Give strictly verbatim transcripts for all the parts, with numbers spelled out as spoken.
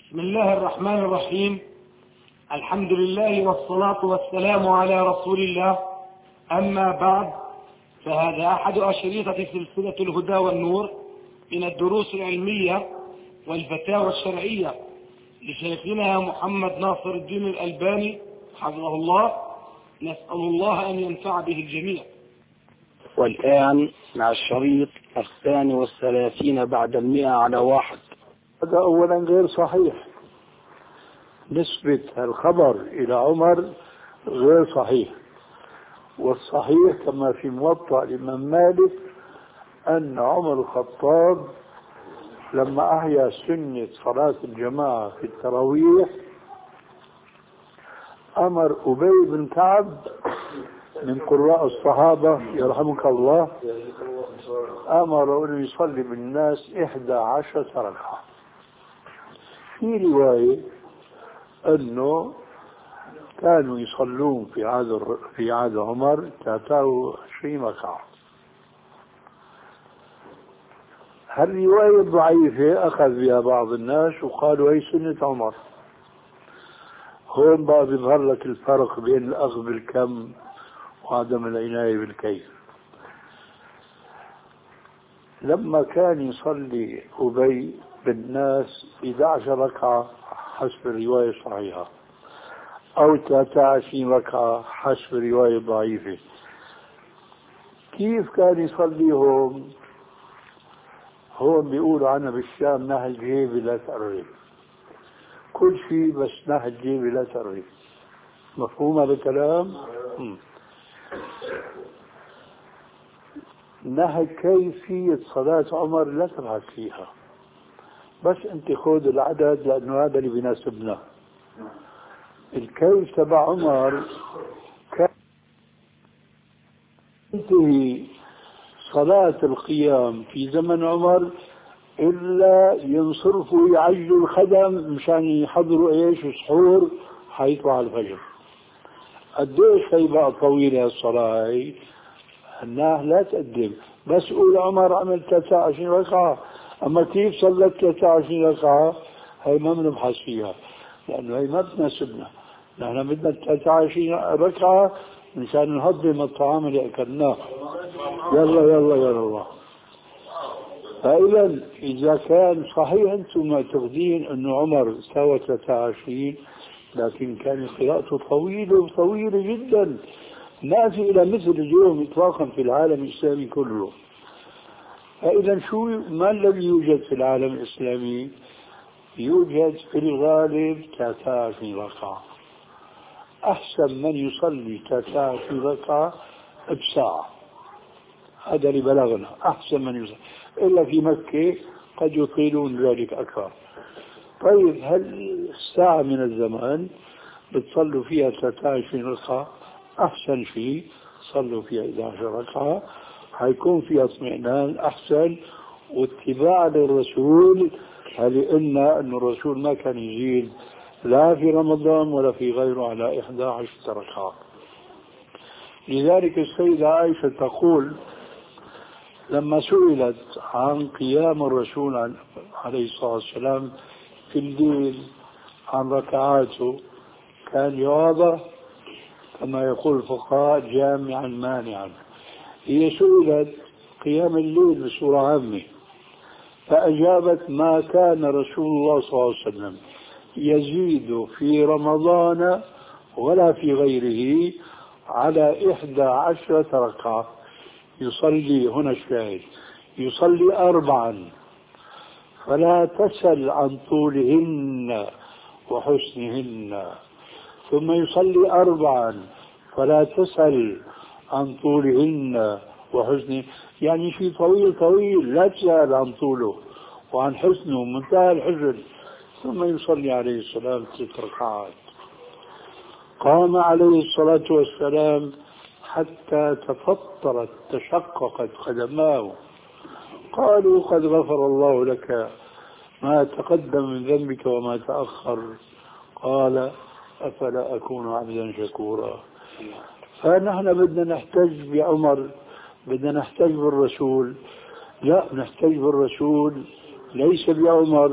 بسم الله الرحمن الرحيم. الحمد لله والصلاة والسلام على رسول الله. أما بعد، فهذا أحد أشريطة سلسلة الهدى والنور من الدروس العلمية والفتاوى الشرعية لشيخنا محمد ناصر الدين الألباني حفظه الله. نسأل الله أن ينفع به الجميع. والآن مع الشريط الثاني والثلاثين بعد المئة على واحد. هذا أولا غير صحيح، نسبة الخبر إلى عمر غير صحيح. والصحيح كما في موطأ الإمام مالك أن عمر الخطاب لما أحيا سنة صلاة الجماعة في التراويح أمر أبي بن كعب من قراء الصحابة يرحمك الله، أمر أن يصلي بالناس إحدى عشرة ركعة. في رواية أنه كانوا يصلون في عهد في عهد عمر ثلاثة وعشرين ركعة. هالرواية ضعيفة أخذ بها بعض الناس وقالوا هي سنة عمر. هون بقى بيظهر لك الفرق بين الأخذ بالكم وعدم العناية بالكيف. لما كان يصلي أبي بالناس إحدى عشرة ركعة حسب الرواية الصحيحة أو ثلاثة وعشرين ركعة حسب الرواية ضعيفة، كيف كان يصليهم؟ هون بيقولوا عنها بالشام نهل جيبي لا تقرب، كل شيء بس نهل جيبي لا تقرب. مفهوم هذا الكلام؟ نهج كيفية صلاة عمر لا تبحث فيها، بس انت خذ العدد لأنه هذا اللي بيناسبنا. الكيف تبع عمر كان تنتهي صلاة القيام في زمن عمر إلا ينصرفوا يعجلوا الخدم مشان يحضروا ايش سحور حيطلع الفجر. قديش هي بقى طويلة الصلاة هي؟ الناس لا تقدم، بس قول عمر عمل ثلاثة وعشرين ركعة، أما كيف صلت ثلاثة وعشرين ركعة هي ما بنبحث فيها لأنه هي ما بتناسبنا. نحن بدنا ثلاثة وعشرين ركعة مشان نهضم الطعام اللي أكلناه. يلا يلا يا الله. فإذا إذا كان صحيح أنتم معتقدين أنه عمر سوى ثلاثة وعشرين، لكن كان قراءته طويلة طويلة جدا، ما في إلى مثل اليوم إطلاقا في العالم الإسلامي كله. فإذا شو ما الذي يوجد في العالم الإسلامي؟ يوجد في الغالب ثلاثة وعشرين ركعة. أحسن من يصلي ثلاثة وعشرين ركعة بساعة، هذا اللي بلغنا أحسن من يصلي، إلا في مكة قد يطيلون ذلك أكثر. طيب هل ساعة من الزمان بتصلوا فيها ثلاثة وعشرين ركعة؟ أحسن شيء صلوا فيها إحدى عشرة ركعة، حيكون فيها اطمئنان أحسن واتباع للرسول. لأن أن الرسول ما كان يزيد لا في رمضان ولا في غيره على إحدى عشرة ركعة. لذلك السيدة عائشة تقول لما سئلت عن قيام الرسول عليه الصلاة والسلام في الليل عن ركعاته كان جوابه كما يقول الفقهاء جامعا مانعا. هي سئلت قيام الليل بصورة عامة فأجابت ما كان رسول الله صلى الله عليه وسلم يزيد في رمضان ولا في غيره على إحدى عشرة ركعة. يصلي هنا الشاهد يصلي أربعا فلا تسل عن طولهن وحسنهن، ثم يصلي أربعا فلا تسأل عن طولهن وحسنه، يعني شيء طويل طويل لا تسأل عن طوله وعن حسنه منتهى الحزن، ثم يصلي عليه السلام ست ركعات. قام عليه الصلاة والسلام حتى تفطرت تشققت قدماه. قالوا قد غفر الله لك ما تقدم من ذنبك وما تأخر. قال أفلا أكون عبدا شكورا. فنحن بدنا نحتج بعمر، بدنا نحتج بالرسول؟ لا، نحتج بالرسول ليس بعمر،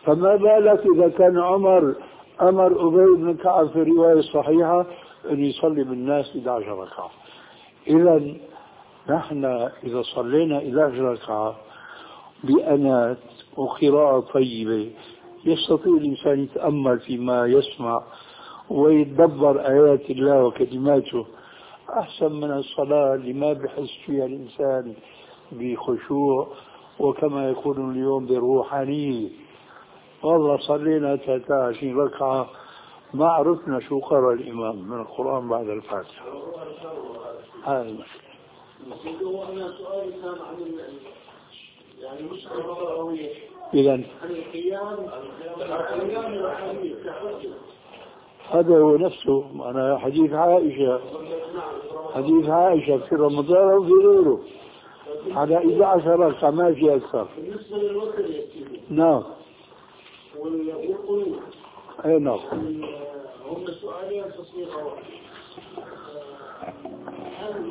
فما بالك إذا كان عمر أمر أبي بن كعب في رواية صحيحة أن يصلي بالناس إحدى عشرة ركعة. إذا نحن إذا صلينا إحدى عشرة ركعة بأنات وقراءة طيبة يستطيع الإنسان يتأمل فيما يسمع ويتدبر آيات الله وكلماته أحسن من الصلاة اللي ما بحس فيها الإنسان بخشوع وكما يقول اليوم بروحانية. والله صلينا ثلاثة وعشرين ركعة ما عرفنا شو قرأ الإمام من القرآن بعد الفاتحة. هذا المشكلة. وأنا سؤالي كان عن يعني مش الضرورية. إذا عن القيام القيام الروحاني هذا هو نفسه. أنا حديث عائشة حديث عائشة في رمضان وفي غيره على إحدى عشرة ركعة ما في أكثر. بالنسبة للوتر يا سيدي. نعم. والقنوت. أي نعم. هم سؤالين تصنيفا واحد. هل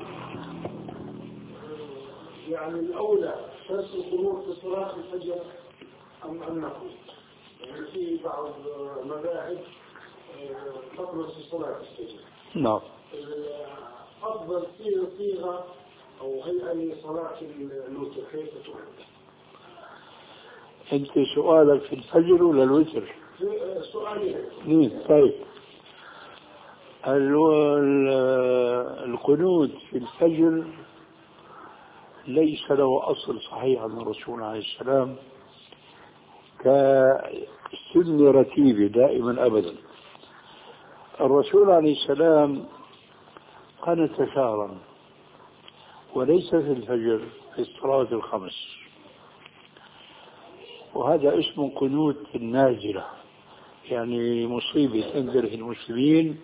يعني الأولى ترك القنوت في صلاة الفجر أم أنه يعني في بعض مذاهب تقنط في صلاة الفجر. نعم. أفضل صيغة أو هيئة لصلاة الوتر كيف تكون؟ أنت سؤالك في الفجر ولا الوتر؟ سؤالين. طيب القنوت في الفجر ليس له أصل صحيح عن الرسول عليه السلام كسنة رتيبة دائما أبدا. الرسول عليه السلام قنت شهرا وليس في الفجر في الصلاة الخمس، وهذا اسمه قنوت النازلة، يعني مصيبة تنزل في المسلمين.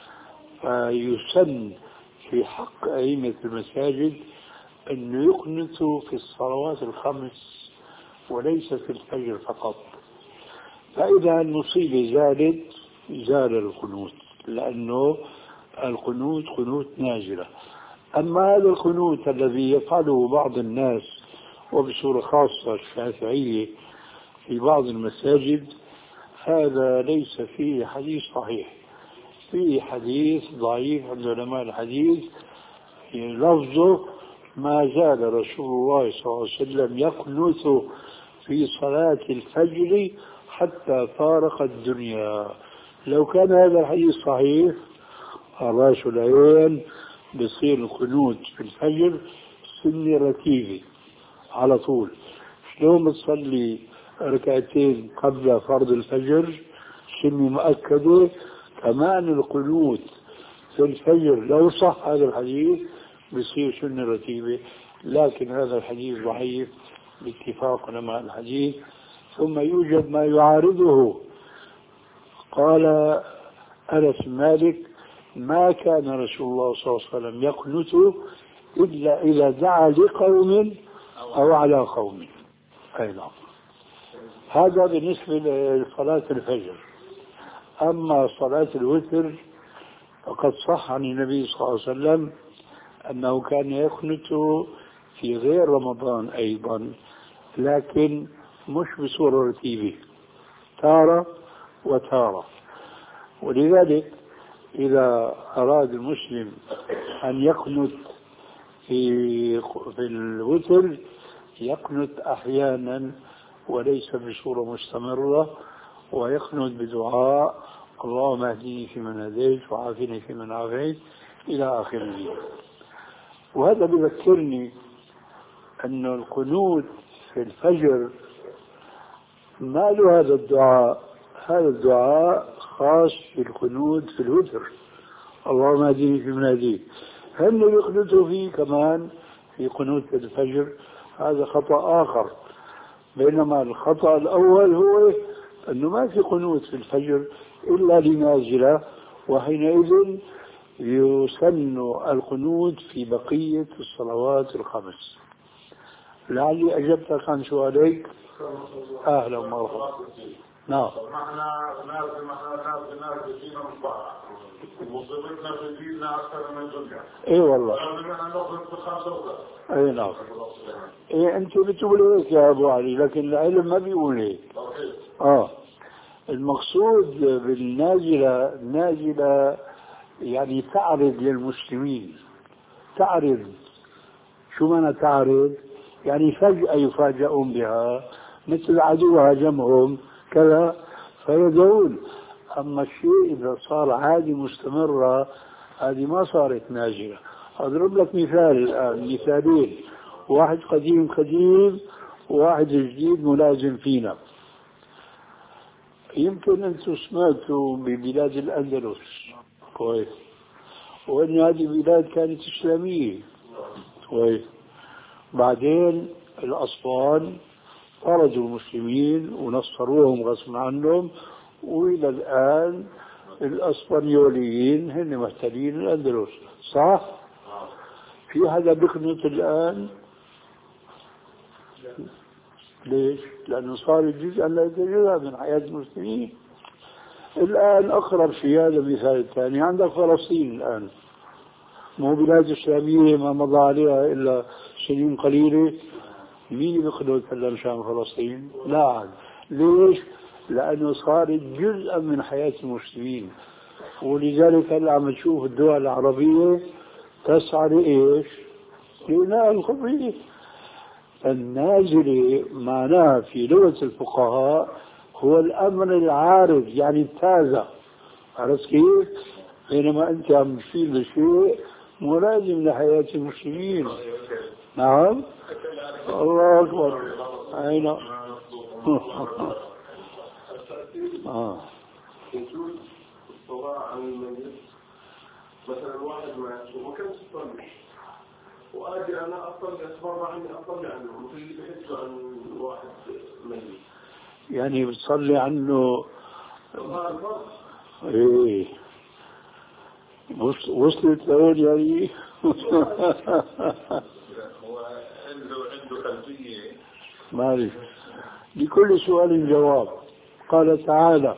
فيسن في حق أئمة المساجد أن يقنتوا في الصلوات الخمس وليس في الفجر فقط. فإذا المصيبة زالت زال القنوت، لأنه القنوت قنوت نازلة. أما هذا القنوت الذي يفعله بعض الناس وبصورة خاصة الشافعية في بعض المساجد هذا ليس فيه حديث صحيح، فيه حديث ضعيف عند علماء الحديث لفظه ما زال رسول الله صلى الله عليه وسلم يقنت في صلاة الفجر حتى فارق الدنيا. لو كان هذا الحديث صحيح الراس العين بصير القنوت في الفجر سنة رتيبة على طول. شلون بتصلي ركعتين قبل فرض الفجر سنة مؤكدة، كمان القنوت في الفجر لو صح هذا الحديث بصير سنة رتيبة. لكن هذا الحديث ضعيف باتفاق علماء الحديث. ثم يوجد ما يعارضه. قال أنس مالك ما كان رسول الله صلى الله عليه وسلم يقنت إلا إذا دعا لقوم أو على قوم. أي نعم. هذا بالنسبة لصلاة الفجر. أما صلاة الوتر فقد صح عن النبي صلى الله عليه وسلم أنه كان يقنت في غير رمضان أيضا، لكن مش بصورة رتيبة، تارة وتارة. ولذلك إذا أراد المسلم أن يقنت في في الوتر يقنت أحيانا وليس بصورة مستمرة، ويقنت بدعاء اللهم اهدني فيمن هديت وعافني فيمن عافيت إلى آخره. وهذا بذكرني أن القنوت في الفجر ما له هذا الدعاء. هذا الدعاء خاص في القنوت في الوتر، اللهم اهدني فيمن هديت. هم يقنتوا فيه كمان في قنوت الفجر، هذا خطأ آخر. بينما الخطأ الأول هو أنه ما في قنوت في الفجر إلا لنازلة، وحينئذ يسن القنوت في بقية الصلوات الخمس. لعلي أجبتك عن سؤاليك. أهلا ومرحبا. نعم. معنا ناس معنا ناس ناس دينا مصباح ومصيبتنا في ديننا أكثر من الدنيا. إيه والله. اي نعم. ايه انتوا بتقولوا هيك يا ابو علي، لكن العلم ما بيقول هيك. آه المقصود بالنازلة نازلة يعني تعرض للمسلمين، تعرض. شو معنى تعرض؟ يعني فجأة يفاجئون بها مثل عدو هاجمهم كذا فيدعون. أما الشيء إذا صار عادي مستمرة هذه ما صارت نازلة. أضرب لك مثال الآن، مثالين، واحد قديم قديم وواحد جديد ملازم فينا. يمكن أنتم سمعتوا ببلاد الأندلس كويس، وأن هذه البلاد كانت إسلامية كويس. بعدين الأسبان طردوا المسلمين ونصروهم غصب عنهم، وإلى الآن الأسبانيوليين هن محتلين الأندلس، صح؟ في حدا بيقنط الآن؟ ليش؟ لأنه صار جزءا لا يتجزأ من حياة المسلمين. الآن أقرب شيء هذا مثال الثاني، عندك فلسطين الآن، مو بلاد إسلامية ما مضى عليها إلا سنين قليلة. مين بيقنط هلا مشان فلسطين؟ لا. ليش؟ لأنه صارت جزءا من حياة المسلمين. ولذلك هلا عم تشوف الدول العربية تسعى لإيش؟ لإنهاء القضية. النازلة معناها في لغة الفقهاء هو الأمر العارض، يعني التازة. عرفت كيف؟ بينما أنت عم تشير لشيء ملازم لحياة المسلمين. نعم. الله أكبر. أين؟ آه. يجوز الصلاة عن الميت. مثلا واحد مات وما كانش يصلي، وأجي أنا أصلي أتبرع عني أصلي عنه، مثل اللي بحثوا عن واحد ميت. يعني بتصلي عنه؟ إيه وصلت لهون يعني. هو عنده عنده خلفية. مالي لكل سؤال جواب. قال تعالى: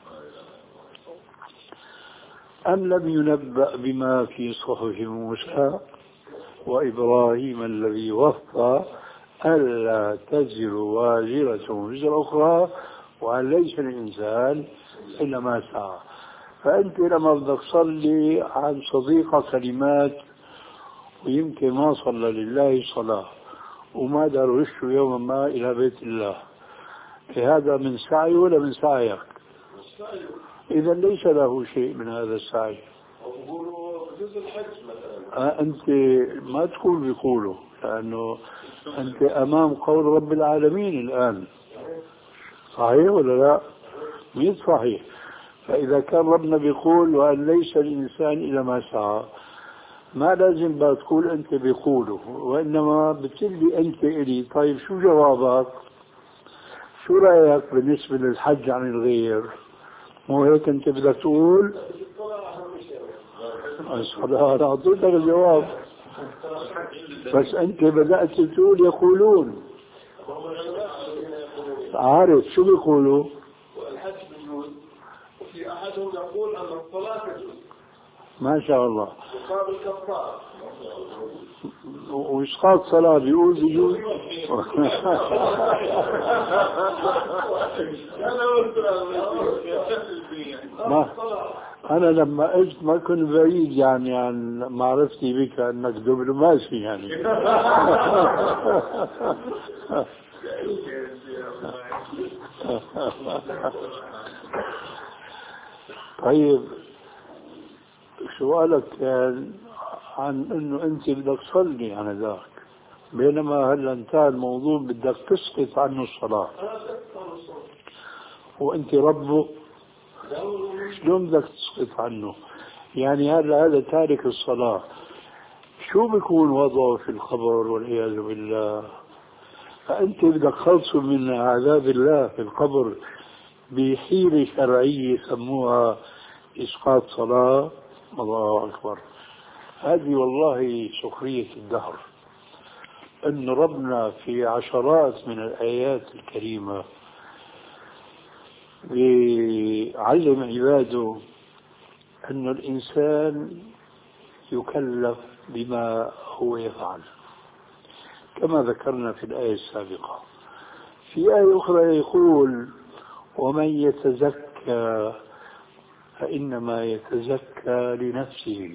أم لم ينبأ بما في صحف موسى وإبراهيم الذي وفى ألا تزر وازرة وزر أخرى وأن ليس الإنسان إلا ما سعى. فأنت لما بدك تصلي عن صديقة كلمات ويمكن ما صلى لله صلاة وما دروش يوما ما إلى بيت الله، هذا من سعي ولا من سعيك؟ إذا ليس له شيء من هذا السعي. آه أنت ما تقول بيقولوا، لأنه أنت أمام قول رب العالمين الآن، صحيح ولا لا؟ مين صحيح؟ فإذا كان ربنا بيقول وأن ليس الإنسان إلا ما سعى، ما لازم بقى تقول أنت بيقوله، وإنما بتقولي أنت إلي. طيب شو جوابك؟ شو رأيك بالنسبة للحج عن الغير؟ مو هيك أنت بدك تقول؟ الصلاة. أنا أعطيتك الجواب، بس أنت بدأت تقول يقولون. عارف شو بيقولوا؟ والحج بيجوز، وفي أحدهم يقول أن الصلاة تجوز. ما شاء الله. وقابل كفار. وإسقاط صلاة بيقول بيجوز. ما أنا لما أجت ما كنت بعيد يعني عن معرفتي بك أنك دبلوماسي يعني. طيب سؤالك كان عن انه انت بدك تصلي عن ذاك، بينما هلا انتهى الموضوع بدك تسقط عنه الصلاة وانت ربه، شلون بدك تسقط عنه؟ يعني هذا هذا تارك الصلاة شو بيكون وضعه في القبر والعياذ بالله؟ فانت بدك خلصه من عذاب الله في القبر بحيلة شرعية يسموها إسقاط صلاة. الله أكبر. هذه والله سخرية الدهر، أن ربنا في عشرات من الآيات الكريمة يعلم عباده أن الإنسان يكلف بما هو يفعل، كما ذكرنا في الآية السابقة. في آية أخرى يقول: ومن يتزكى فإنما يتزكى لنفسه.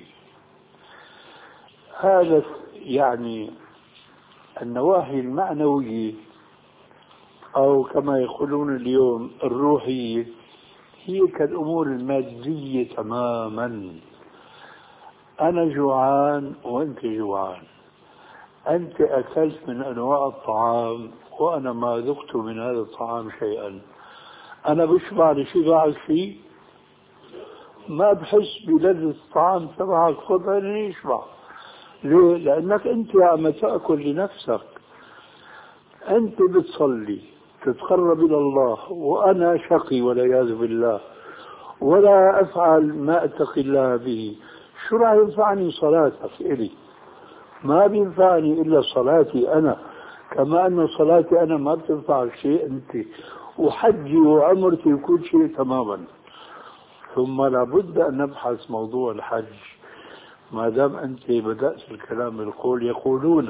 هذا يعني النواحي المعنوية أو كما يقولون اليوم الروحية هي كالأمور المادية تماما. أنا جوعان وأنت جوعان، أنت أكلت من أنواع الطعام وأنا ما ذقت من هذا الطعام شيئا، أنا بشبع لشبعك فيه؟ ما بحس بلذة الطعام تبعك، خذ عيني يشبع. ليه؟ لأنك أنت عم تأكل لنفسك. أنت بتصلي تتقرب إلى الله وأنا شقي والعياذ بالله ولا أفعل ما أتقي الله به، شو راح ينفعني صلاتك إلي؟ ما بينفعني إلا صلاتي أنا، كما أن صلاتي أنا ما بتنفعك شيء أنت، وحجي وعمرتي وكل شيء تماما. ثم لابد أن نبحث موضوع الحج، ما دام أنت بدأت الكلام بالقول. يقولون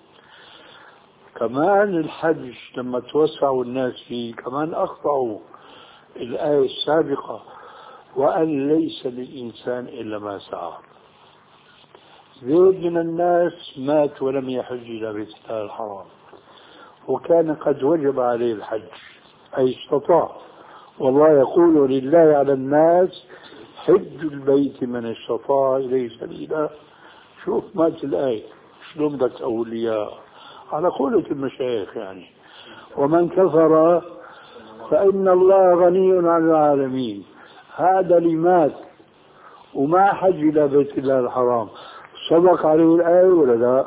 كمان الحج لما توسعوا الناس فيه كمان أخطأوا الآية السابقة وأن ليس للإنسان إلا ما سعى. زيد من الناس مات ولم يحج إلى بيت الله الحرام وكان قد وجب عليه الحج، أي استطاع. والله يقول لله على الناس حج البيت من استطاع إليه سبيلا. شوف مات الآية شلون بدك تقول إياها على قولة المشايخ يعني. ومن كفر فإن الله غني عن العالمين. هذا اللي مات وما حج إلى بيت الله الحرام صدق عليه الآية ولا لا؟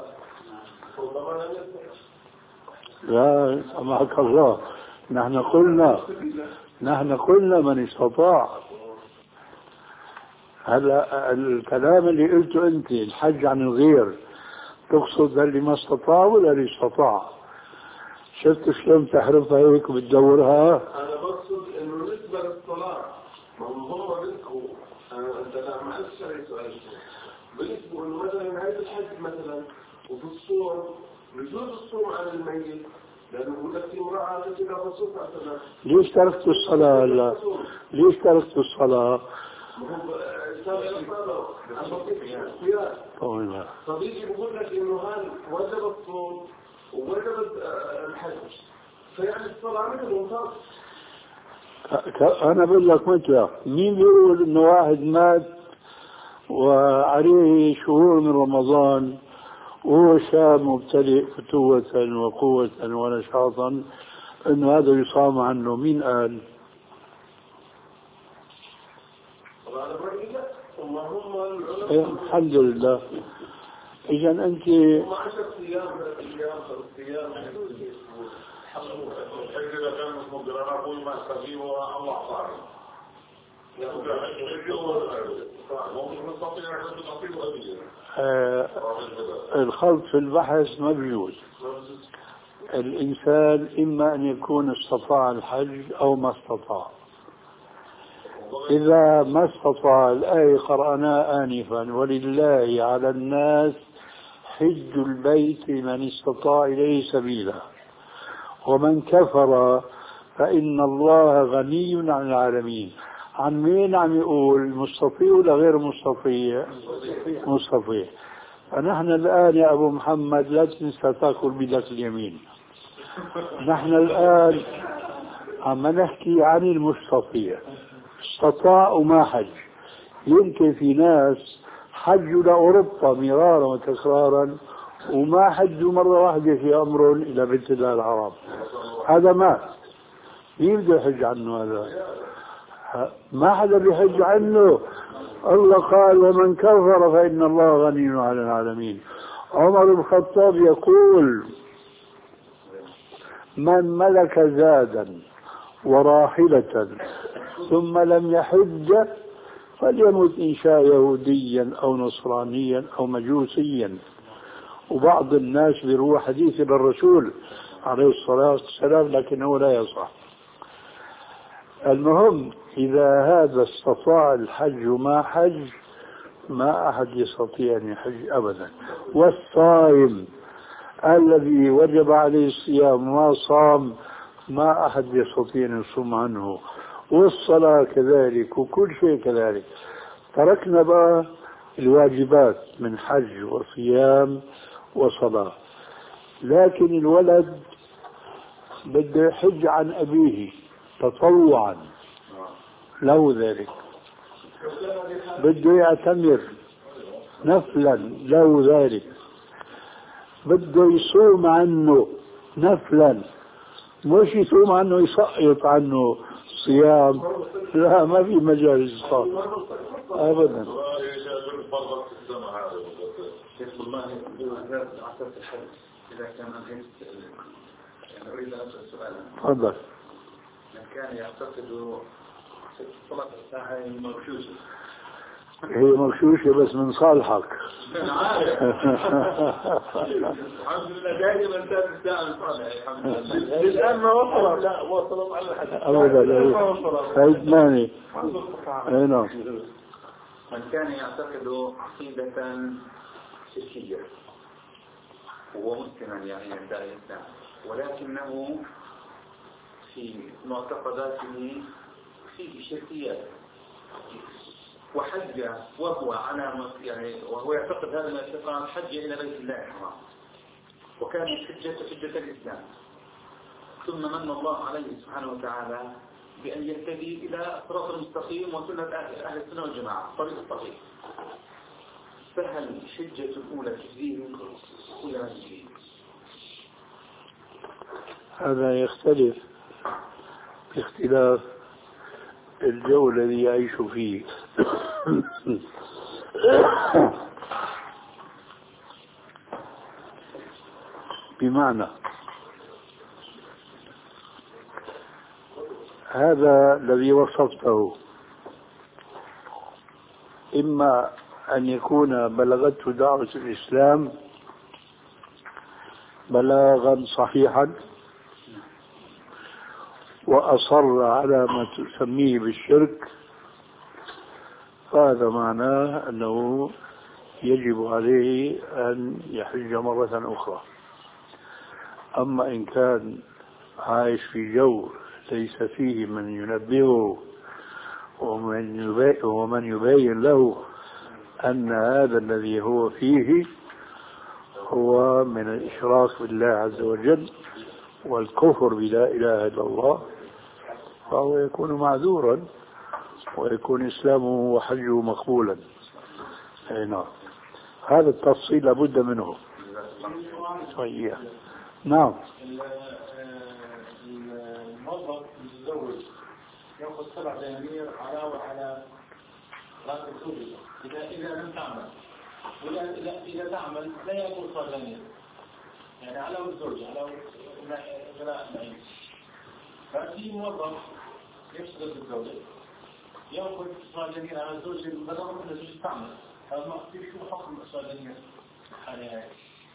لا سمحك الله، نحن قلنا نحن قلنا من استطاع. هلا الكلام اللي قلته أنت الحج عن الغير تقصد اللي ما استطاع ولا اللي استطاع؟ شفت شلون تحرفها هيك وبتدورها؟ أنا بقصد إنه بالنسبة للصلاة ما هو رزقه. أنت لا ما أنت شريت سؤال بالنسبة إنه مثلا نهاية الحج مثلا وفي الصوم بجوز الصوم عن الميت لأنه يقول لك في امرأة كذا فصوم مثلا. ليش تركت الصلاة هلا؟ ليش تركت الصلاة؟ صديقي بقول لك انه هل وجب الصوم ووجب الحج فيعني الصلاة مثل ممتاز. انا بقول لك مثل مين بيقول انه واحد مات وعليه شهور من رمضان وهو شاب مبتدئ فتوة وقوة ونشاطا انه هذا يصام عنه؟ مين قال؟ إيه الحمد لله. إذا أنت إذا كان مقدر أقول ما استطيعه الله صار. آه الخلط في البحث ما بيجوز. الإنسان إما أن يكون استطاع الحج أو ما استطاع. إذا ما استطاع الآية قرأناها آنفا ولله على الناس حج البيت من استطاع إليه سبيلا ومن كفر فإن الله غني عن العالمين. عن مين عم يقول؟ مستطيع ولا غير مستطيع؟ مستطيع. فنحن الآن يا أبو محمد لا تنسى تأكل بيدك اليمين. نحن الآن عم نحكي عن المستطيع، استطاع وما حج. يمكن في ناس حجوا لأوروبا مرارا وتكرارا وما حجوا مرة واحدة في أمر إلى بيت الله الحرام، هذا مات. مين بده يحج عنه هذا؟ ما حدا بيحج عنه. الله قال ومن كفر فإن الله غني عن العالمين. عمر بن الخطاب يقول من ملك زادا وراحلة ثم لم يحج فليمت إن شاء يهوديا أو نصرانيا أو مجوسيا. وبعض الناس بيروح حديث للرسول عليه الصلاة والسلام لكنه لا يصح. المهم إذا هذا استطاع الحج وما حج ما أحد يستطيع أن يحج أبدا. والصائم الذي وجب عليه الصيام ما صام ما أحد يستطيع أن يصوم عنه، والصلاة كذلك وكل شيء كذلك. تركنا بقى الواجبات من حج وصيام وصلاة، لكن الولد بده يحج عن أبيه تطوعا له ذلك، بده يعتمر نفلا له ذلك، بده يصوم عنه نفلا، مش يصوم عنه يسقط عنه صيام، لا ما في مجال الإسقاط أبدا. شيخ والله عصرت الحج إذا كان أنهيت يعني أريد أن أسأل سؤالا. تفضل. من كان يعتقد صلاة الساعة مغشوشة. هي مغشوشة بس من صالحك. أنا عارف. الحمد لله دائما انتهت الساعة من صالحي الحمد لله. الآن ما وصلت. لا وصلت على الحج. أبدا. فايدماني. أي نعم. من كان يعتقد عقيدة شركية هو مسلما يعني يدعي الإسلام، ولكنه في معتقداته فيه شركيات، وحج وهو على يعني وهو يعتقد هذا الاعتقاد حج إلى بيت الله الحرام، وكانت حجة حجة الإسلام، ثم من الله عليه سبحانه وتعالى بأن يهتدي إلى صراط المستقيم وسنة أهل السنة والجماعة طريق الصحيح. فهل الحجة الأولى تجزيه ولا لا تجزيه؟ هذا يختلف باختلاف الجو الذي يعيش فيه. بمعنى هذا الذي وصفته إما أن يكون بلغته دعوة الإسلام بلاغا صحيحا وأصر على ما تسميه بالشرك، فهذا معناه أنه يجب عليه أن يحج مرة أخرى. أما إن كان عايش في جو ليس فيه من ينبهه ومن يبين, ومن يبين له أن هذا الذي هو فيه هو من الإشراك بالله عز وجل والكفر بلا إله إلا الله، فهو يكون معذورا ويكون إسلامه وحجه مقبولا. أي نعم، هذا التفصيل لابد منه. طيب نعم. الموظف المتزوج يأخذ سبع دنانير علاوة على راتب زوجته إذا إذا لم تعمل، وإذا إذا إذا تعمل لا يأخذ سبع دنانير، يعني علاوة الزوجة علاوة غلاء المعيشة. ففي موظف يشتغل بالزوجة يأخذ سبع دنانير على الزوجة بدل ما الزوجة تعمل، هذا ما في شو حكم سبع دنانير حاليا؟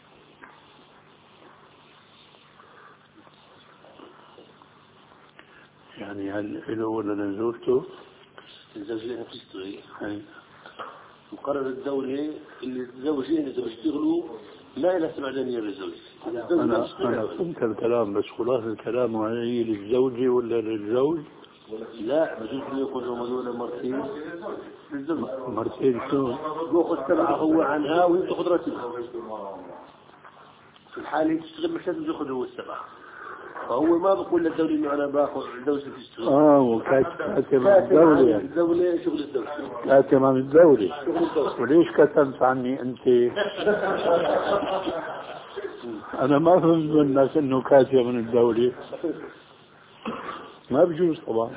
يعني هل له ولا لزوجته؟ الزوجين بتشتغل مقرر الدولة اللي الزوجين إذا بيشتغلوا لا إلى سبع دنانير للزوج. أنا أنا فهمت الكلام، بس خلاص الكلام هي للزوجة ولا للزوج؟ لا بجوز له يأخذوا مدولة مرتين للزوج. مرتين شو؟ يأخذ سبعة هو عنها وهي تأخذ راتبها. في الحالة تشتغل مش لازم يأخذ هو السبعة، فهو ما بقول للدولة إنه أنا باخذ الزوجة تشتغل. آه وكاتب عن الدولة يعني. الدولة شغل الدولة. كاتب عن الدولة. وليش كتمت عني أنت؟ أنا ما فهمت منك إنه كاتب من الدولة. ما بجوز طبعا.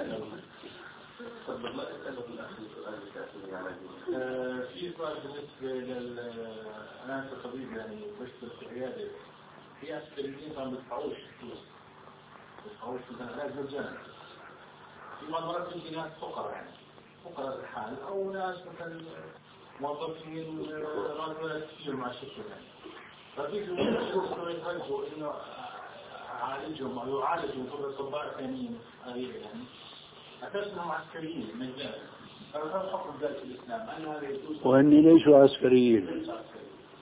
في سؤال بالنسبة لل أنا كطبيب يعني بشتغل في عيادة، في أسبرين ما بيدفعوش فلوس، بيدفعوش مثلا علاج مجانا. في مرات يجي ناس فقراء يعني فقراء الحال أو ناس مثلا موظفين راتبهم كثير مع الشركة يعني. فبيجوا يشوفوا يتهجوا إنه عالجهم أو يعالجوا كل الأطباء الثانيين يعني أساسهم عسكريين مجانا. فهذا حكم ذلك الإسلام أن هذا يجوز. وإني ليسوا عسكريين.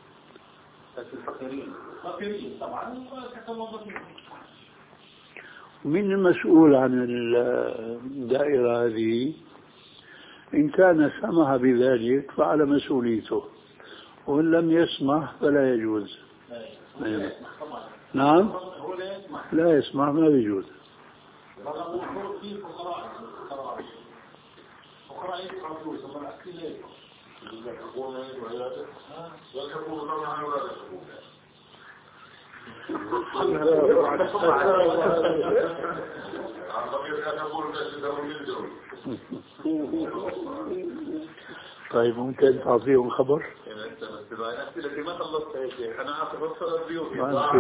بس الفقيرين. فقيرين طبعا كموظفين. من المسؤول عن الدائرة هذه؟ إن كان سمح بذلك فعلى مسؤوليته، وإن لم يسمح فلا يجوز. نعم، لا يسمح ما يجوز. طيب ممكن تعطيهم خبر؟ ما خلصت يا شيخ، انا اعطي فرصه ضيوفي.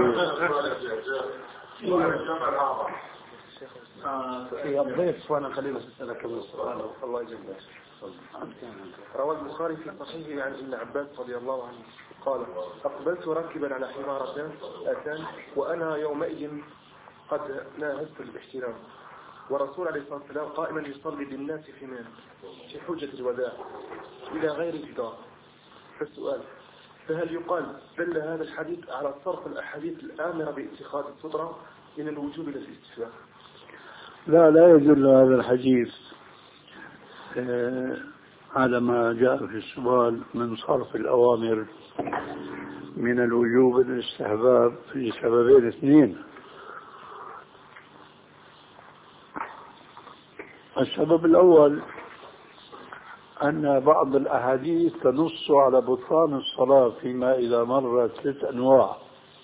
يا الضيف وانا خلينا اسالك كم سؤال. الله يجزاك. روى البخاري في صحيحه عن ابن عباس رضي الله عنه قال: اقبلت راكبا على حمار اتان وانا يومئذ قد ناهزت الاحترام، ورسول عليه الصلاه والسلام قائما يصلي بالناس في منى في حجه الوداع الى غير جدار. فالسؤال: فهل يقال دل هذا الحديث على صرف الاحاديث الامره باتخاذ الستره من الوجوب الى الاستثناء؟ لا، لا يدل هذا الحديث على ما جاء في السؤال من صرف الأوامر من الوجوب الاستحباب لسببين اثنين. السبب الأول أن بعض الأحاديث تنص على بطلان الصلاة فيما إذا مرت ثلاث أنواع،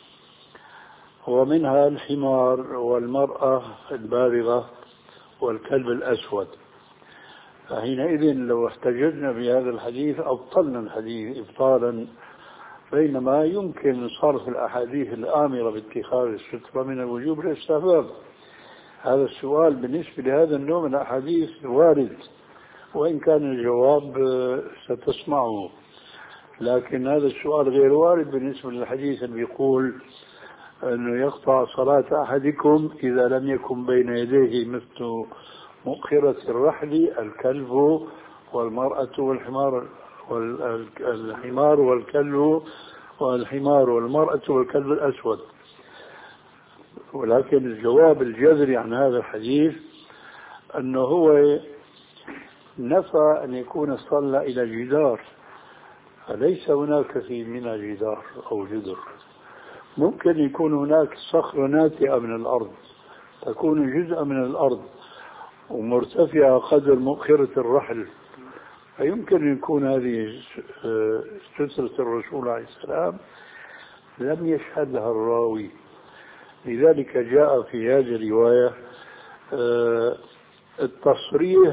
ومنها الحمار والمرأة البالغة والكلب الأسود. فحينئذ لو احتججنا بهذا الحديث أبطلنا الحديث إبطالا، بينما يمكن صرف الأحاديث الآمرة باتخاذ السترة من الوجوب للاستحباب. هذا السؤال بالنسبة لهذا النوع من الأحاديث وارد، وإن كان الجواب ستسمعه، لكن هذا السؤال غير وارد بالنسبة للحديث اللي بيقول أنه يقطع صلاة أحدكم إذا لم يكن بين يديه مثل مؤخرة الرحل الكلب والمرأة والحمار والحمار والكلب والحمار والمرأة والكلب الأسود. ولكن الجواب الجذري عن هذا الحديث أنه هو نفى أن يكون صلى إلى جدار، فليس هناك في منى جدار أو جدر. ممكن يكون هناك صخرة ناتئة من الأرض تكون جزءا من الأرض ومرتفعة قدر مؤخرة الرحل، فيمكن يكون هذه سترة الرسول عليه السلام لم يشهدها الراوي. لذلك جاء في هذه الرواية التصريح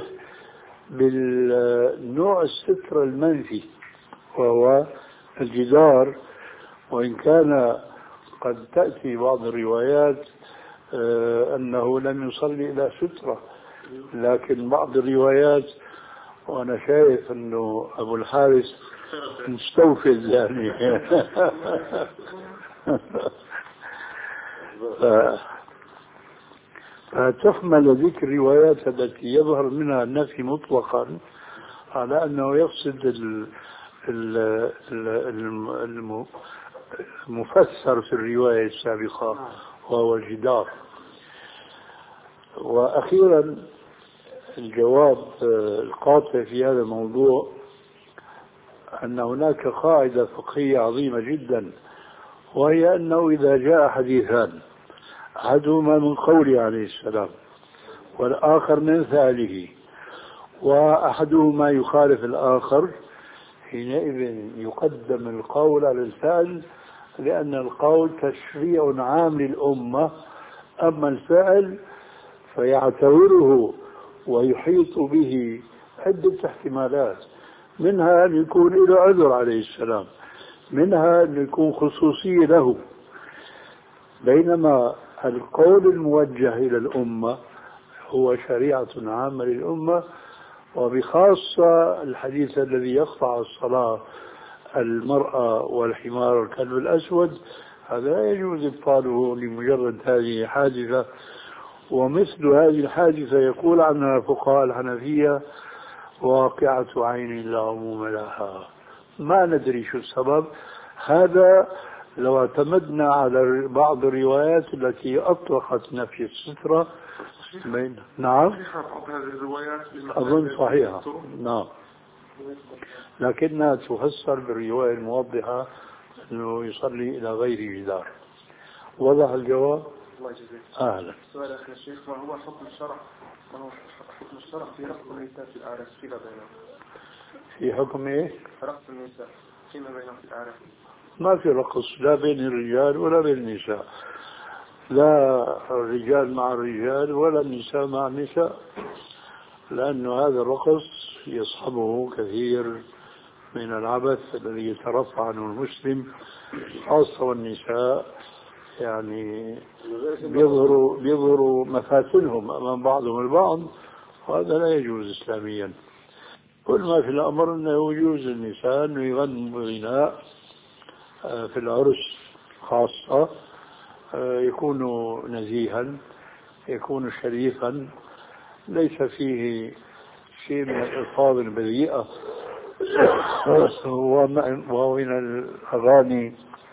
بالنوع الستر المنفي وهو الجدار، وإن كان قد تأتي بعض الروايات أنه لم يصلي إلى سترة، لكن بعض الروايات وأنا شايف أنه أبو الحارث مستوفز يعني فتحمل ذيك الروايات التي يظهر منها النفي مطلقا على أنه يقصد المفسر في الرواية السابقة وهو الجدار. وأخيرا الجواب القاطع في هذا الموضوع أن هناك قاعدة فقهية عظيمة جدا، وهي أنه إذا جاء حديثان أحدهما من قوله عليه السلام والآخر من فعله وأحدهما يخالف الآخر، حينئذ يقدم القول على الفعل، لأن القول تشريع عام للأمة، أما الفعل فيعتبره ويحيط به عدة احتمالات، منها أن يكون له عذر عليه السلام، منها أن يكون خصوصية له، بينما القول الموجه إلى الأمة هو شريعة عامة للأمة، وبخاصة الحديث الذي يقطع الصلاة المرأة والحمار والكلب الأسود، هذا لا يجوز إبطاله لمجرد هذه حادثة. ومثل هذه الحادثة يقول عنها فقهاء الحنفية واقعة عين لا عموم لها، ما ندري شو السبب. هذا لو اعتمدنا على بعض الروايات التي أطلقت نفي السترة بين نعم أظن صحيحة نعم، لكنها تفسر بالرواية الموضحة أنه يصلي إلى غير جدار. وضح الجواب؟ الله يجزيك. أهلا. سؤال أخي يا شيخ، ما هو حكم الشرع ما هو حكم الشرع في رقص النساء في الأعراس فيما بينهم؟ في حكم إيه؟ رقص النساء فيما بينهم في الأعراس. ما في رقص لا بين الرجال ولا بين النساء، لا الرجال مع الرجال ولا النساء مع النساء، لأن هذا الرقص يصحبه كثير من العبث الذي يترفع عنه المسلم، خاصة والنساء يعني بيظهروا بيظهروا مفاتنهم أمام بعضهم البعض، وهذا لا يجوز إسلاميا. كل ما في الأمر أنه يجوز للنساء أنه يغنوا غناء في العرس خاصة، يكون نزيها، يكون شريفا، ليس فيه شيء من الألفاظ البذيئة ومن الأغاني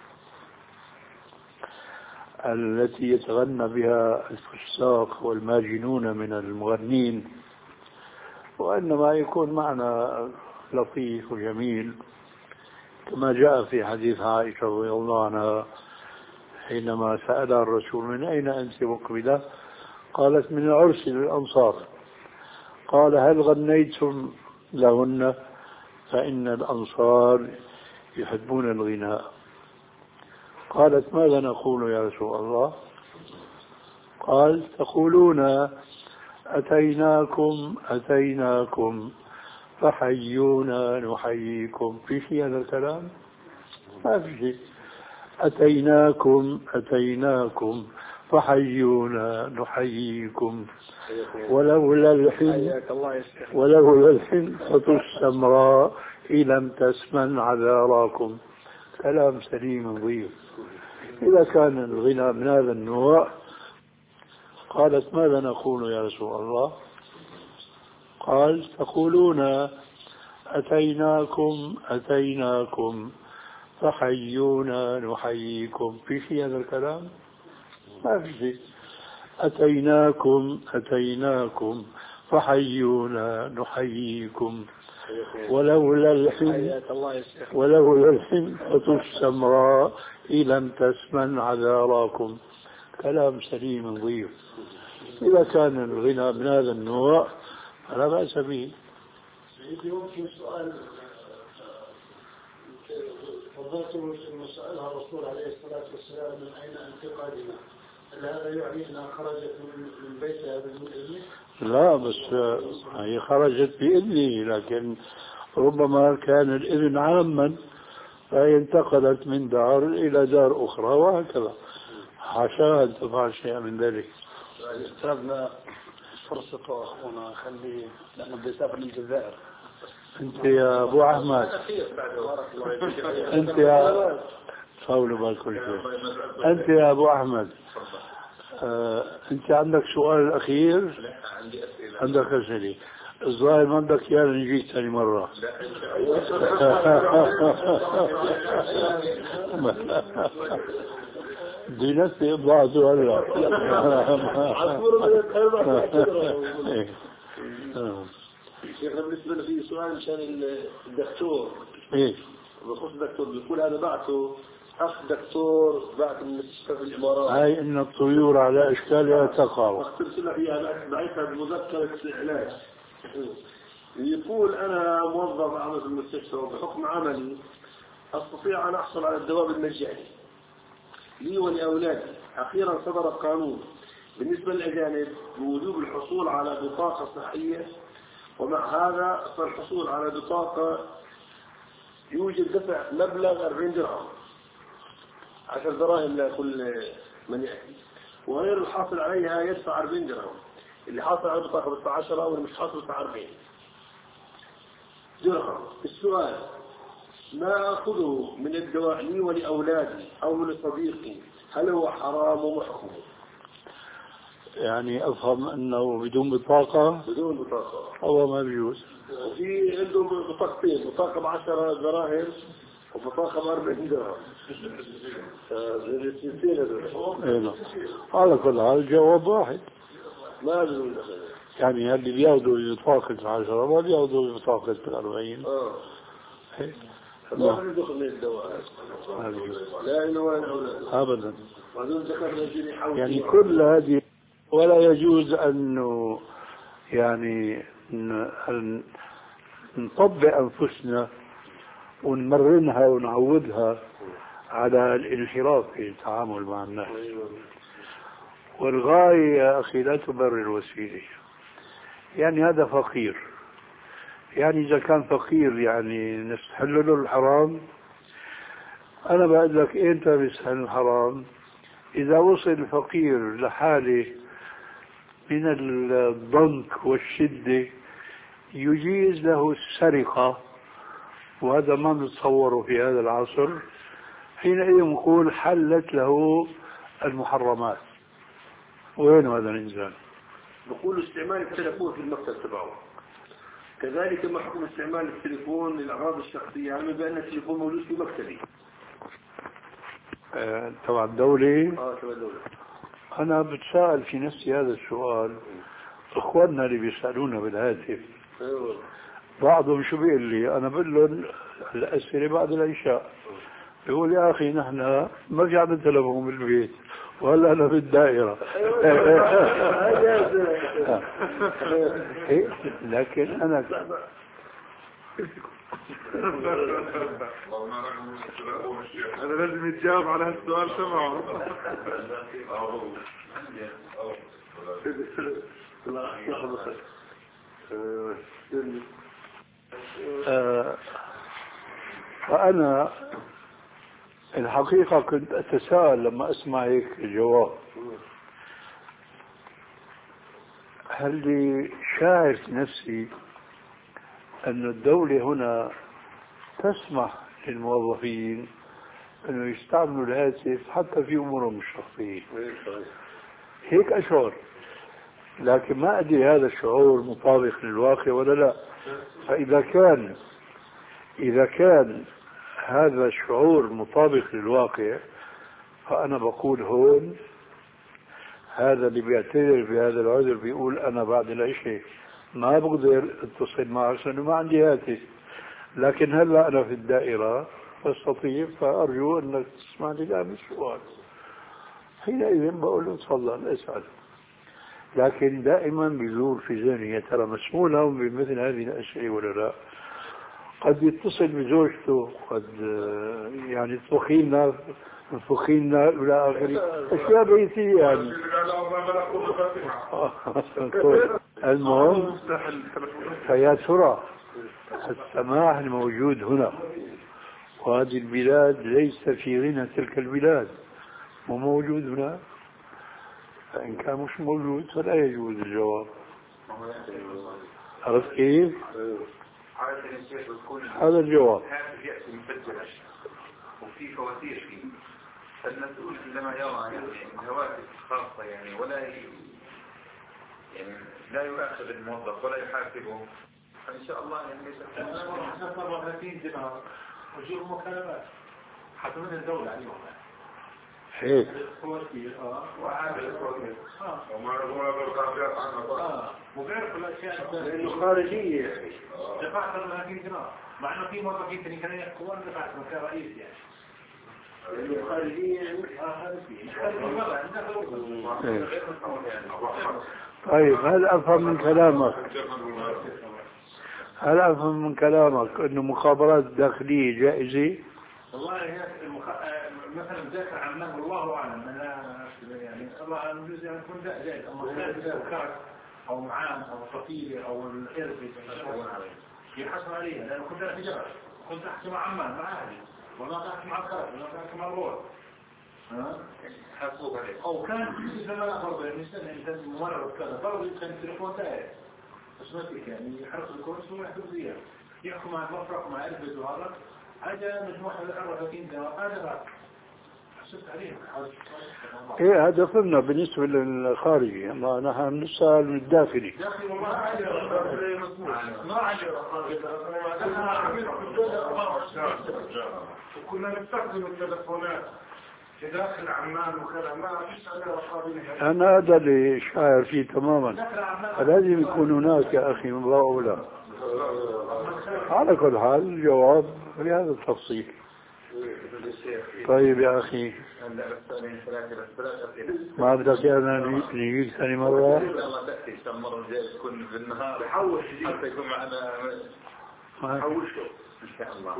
التي يتغنى بها الفساق والماجنون من المغنين، وإنما يكون معنى لطيف وجميل، كما جاء في حديث عائشة رضي الله عنها حينما سألها الرسول من أين أنت مقبلة؟ قالت من العرس للأنصار. قال هل غنيتم لهن؟ فإن الأنصار يحبون الغناء. قالت ماذا نقول يا رسول الله؟ قال تقولون أتيناكم أتيناكم فحيونا نحييكم. في شيء هذا الكلام؟ ما في شيء. أتيناكم أتيناكم فحيونا نحييكم، ولولا الحين ولولا الحنطة السمراء لم تسمن عذاراكم. كلام سليم نظيف. إذا كان الغنى من هذا النوع، قالت ماذا نقول يا رسول الله؟ قال تقولون أتيناكم أتيناكم فحيونا نحييكم. في شيء هذا الكلام؟ ما في شيء. أتيناكم أتيناكم فحيونا نحييكم، ولولا الحين ولولا الحنطة السمراء لم تسمن عذاراكم. كلام سليم نظيف. إذا كان الغنى من هذا النوع فلا بأس به. يمكن سؤال فضلت أن سألها الرسول عليه الصلاة والسلام من أين انتقالنا، هل هذا يعني أنها خرجت من بيتها بالمدينة؟ لا، بس هي خرجت بإذنه، لكن ربما كان الإذن عاما فهي انتقلت من دار إلى دار أخرى وهكذا، حاشا أن تفعل شيئا من ذلك. استفدنا فرصة أخونا خلي لأنه بده يسافر للجزائر. أنت يا أبو أحمد أنت يا حول بالكل شيء أنت يا أبو أحمد آه، أنت عندك سؤال الأخير؟ عندك أسئلة الظاهر ما بدك إيانا نجيك ثاني مرة. دي نفسي بعض ولا شيخنا بالنسبة لي في سؤال مشان الدكتور. ايه بخصوص الدكتور بيقول هذا بعته أخ دكتور بعت من مستشفى في الإمارات. هاي إن الطيور على أشكالها تقع. اختصر لها إياها بعتها بمذكرة العلاج. يقول أنا موظف أعمل في المستشفى وبحكم عملي أستطيع أن أحصل على الدواء بالمجاني لي ولأولادي. أخيرا صدر قانون بالنسبة للأجانب بوجوب الحصول على بطاقة صحية، ومع هذا فالحصول على بطاقة يوجد دفع مبلغ أربعين درهم عشر دراهم لكل من يأتي، وغير الحاصل عليها يدفع أربعين درهم. اللي حاصل على البطاقة بدفع عشرة واللي مش حاصل بدفع أربعين درهم. السؤال ما أخذه من الدواء لي ولأولادي أو لصديقي هل هو حرام ومحكم؟ يعني أفهم أنه بدون بطاقة بدون بطاقة هو ما بيجوز. وفي عندهم بطاقتين، بطاقة بعشرة دراهم وبطاقة ب أربعين درهم. زي السنتين هذول. على كل حال الجواب واحد. ما لازم يعني اللي بياخذوا بطاقة العشرة ما بياخذوا بطاقة الأربعين. اه. ما يدخل من الدواء. لا إله ولا أولاد. أبدا. وهذول ذكرنا يعني كل هذه ولا يجوز أن يعني أن نطبق أنفسنا ونمرنها ونعودها على الانحراف في التعامل مع الناس. والغاية يا أخي لا تبرر الوسيلة. يعني هذا فقير، يعني إذا كان فقير يعني نستحل له الحرام. أنا بقول لك أنت بتستحل الحرام إذا وصل الفقير لحالة من الضنك والشدة يجيز له السرقة، وهذا ما نتصوره في هذا العصر، حينئذ نقول حلت له المحرمات. وين هذا الإنسان؟ نقول استعمال التلفون في المكتب تبعه. كذلك ما حكم استعمال التليفون للأغراض الشخصية، يعني بأن التليفون موجود في مكتبي. آه طبعا دولة. اه تبع الدولة. أنا بتساءل في نفسي هذا السؤال. إخواننا اللي بيسألونا بالهاتف ايوه بعضهم شو بيقول لي؟ أنا بقول لهم الأسئلة بعد العشاء. بيقول يا أخي نحن ما في عندنا تلفون بالبيت وهلا أنا في الدائرة. لكن أنا أنا لازم يتجاوب على هالسؤال تبعه. فأنا الحقيقة كنت أتساءل لما أسمع هيك الجواب، هل لي شاعر في نفسي أن الدولة هنا تسمح للموظفين أنه يستعملوا الهاتف حتى في أمورهم الشخصية. هيك أشعر، لكن ما أدري هذا الشعور مطابق للواقع ولا لا. فإذا كان إذا كان هذا الشعور مطابق للواقع فأنا بقول هون هذا اللي بيعتذر بهذا العذر بيقول أنا بعد العشاء ما بقدر اتصل معك لأنه ما عندي هاتف، لكن هلا أنا في الدائرة أستطيع، فأرجو أنك تسمعني الآن السؤال. حينئذ بقول له تفضل اسأل. لكن دائما بيزور في ذهني يا ترى مسموح لهم بمثل هذه الأشياء ولا لا. قد يتصل بزوجته، قد يعني تفخينا تفخينا إلى آخره، أشياء بيتية يعني. المهم فيا ترى السماح الموجود هنا وهذه البلاد ليس في غنى تلك البلاد وموجود هنا، فإن كان مش موجود فلا يجوز الجواب. عرفت كيف؟ هذا الجواب. يأتي مسجلا وفي فواتير فيه، فالمسؤول عندما يرى يعني الهواتف خاصة يعني ولا يعني لا يؤاخذ الموظف ولا يحاسبه، فإن شاء الله يعني حسب ثلاثين دينار وجوه مكالمات حتى من الدولة عليهم. هيك. فواتير اه وعادة الفواتير اه وما هو بالقافيات عنها اه وبيعرفوا الأشياء لأنه خارجية يعني. دفعت ثلاثين دينار مع إنه في موظفين ثاني كانوا يحكمون دفعت مكان رئيس يعني. لأنه خارجية يعني. اه خارجية. طيب هل أفهم من كلامك هل أفهم من كلامك أنه مخابرات داخلية جائزة؟ والله هي المخ... مثلا ذاكر عنه والله أعلم أنا يعني الله أعلم يجوز أن يكون جائز، أما خارج أو معام أو فقير أو الإرث يحصل عليها، لأنه كنت أنا في جبل كنت أحكي مع عمان مع أهلي ولا أحكي مع الخارج ولا أحكي مع الروح حاسوب عليه. أو كان في زمان فرض يعني سنة إنسان ممرض كذا فرض كان التليفون تاعي اسمتك يعني يحرق الكورس ويحدث زيادة يحكم مع المفرق مع إرث وهذا هذا مجموعة الأربعة وثلاثين دينار هذا بقى ايه هذا فهمنا بالنسبة للخارجي، ما نحن نسأل من الداخلي. وكنا نستخدم التلفونات في داخل عمان وكذا، ما فيش عليه رقابين. أنا هذا اللي شاعر فيه تماما، لازم يكون هناك يا أخي من الله أولى. على كل حال الجواب بهذا التفصيل. طيب يا أخي ما بدك أنا نجيك ثاني مرة؟ إن شاء الله تأتي المرة الجاية تكون في النهار حتى يكون معنا حوشه إن شاء الله.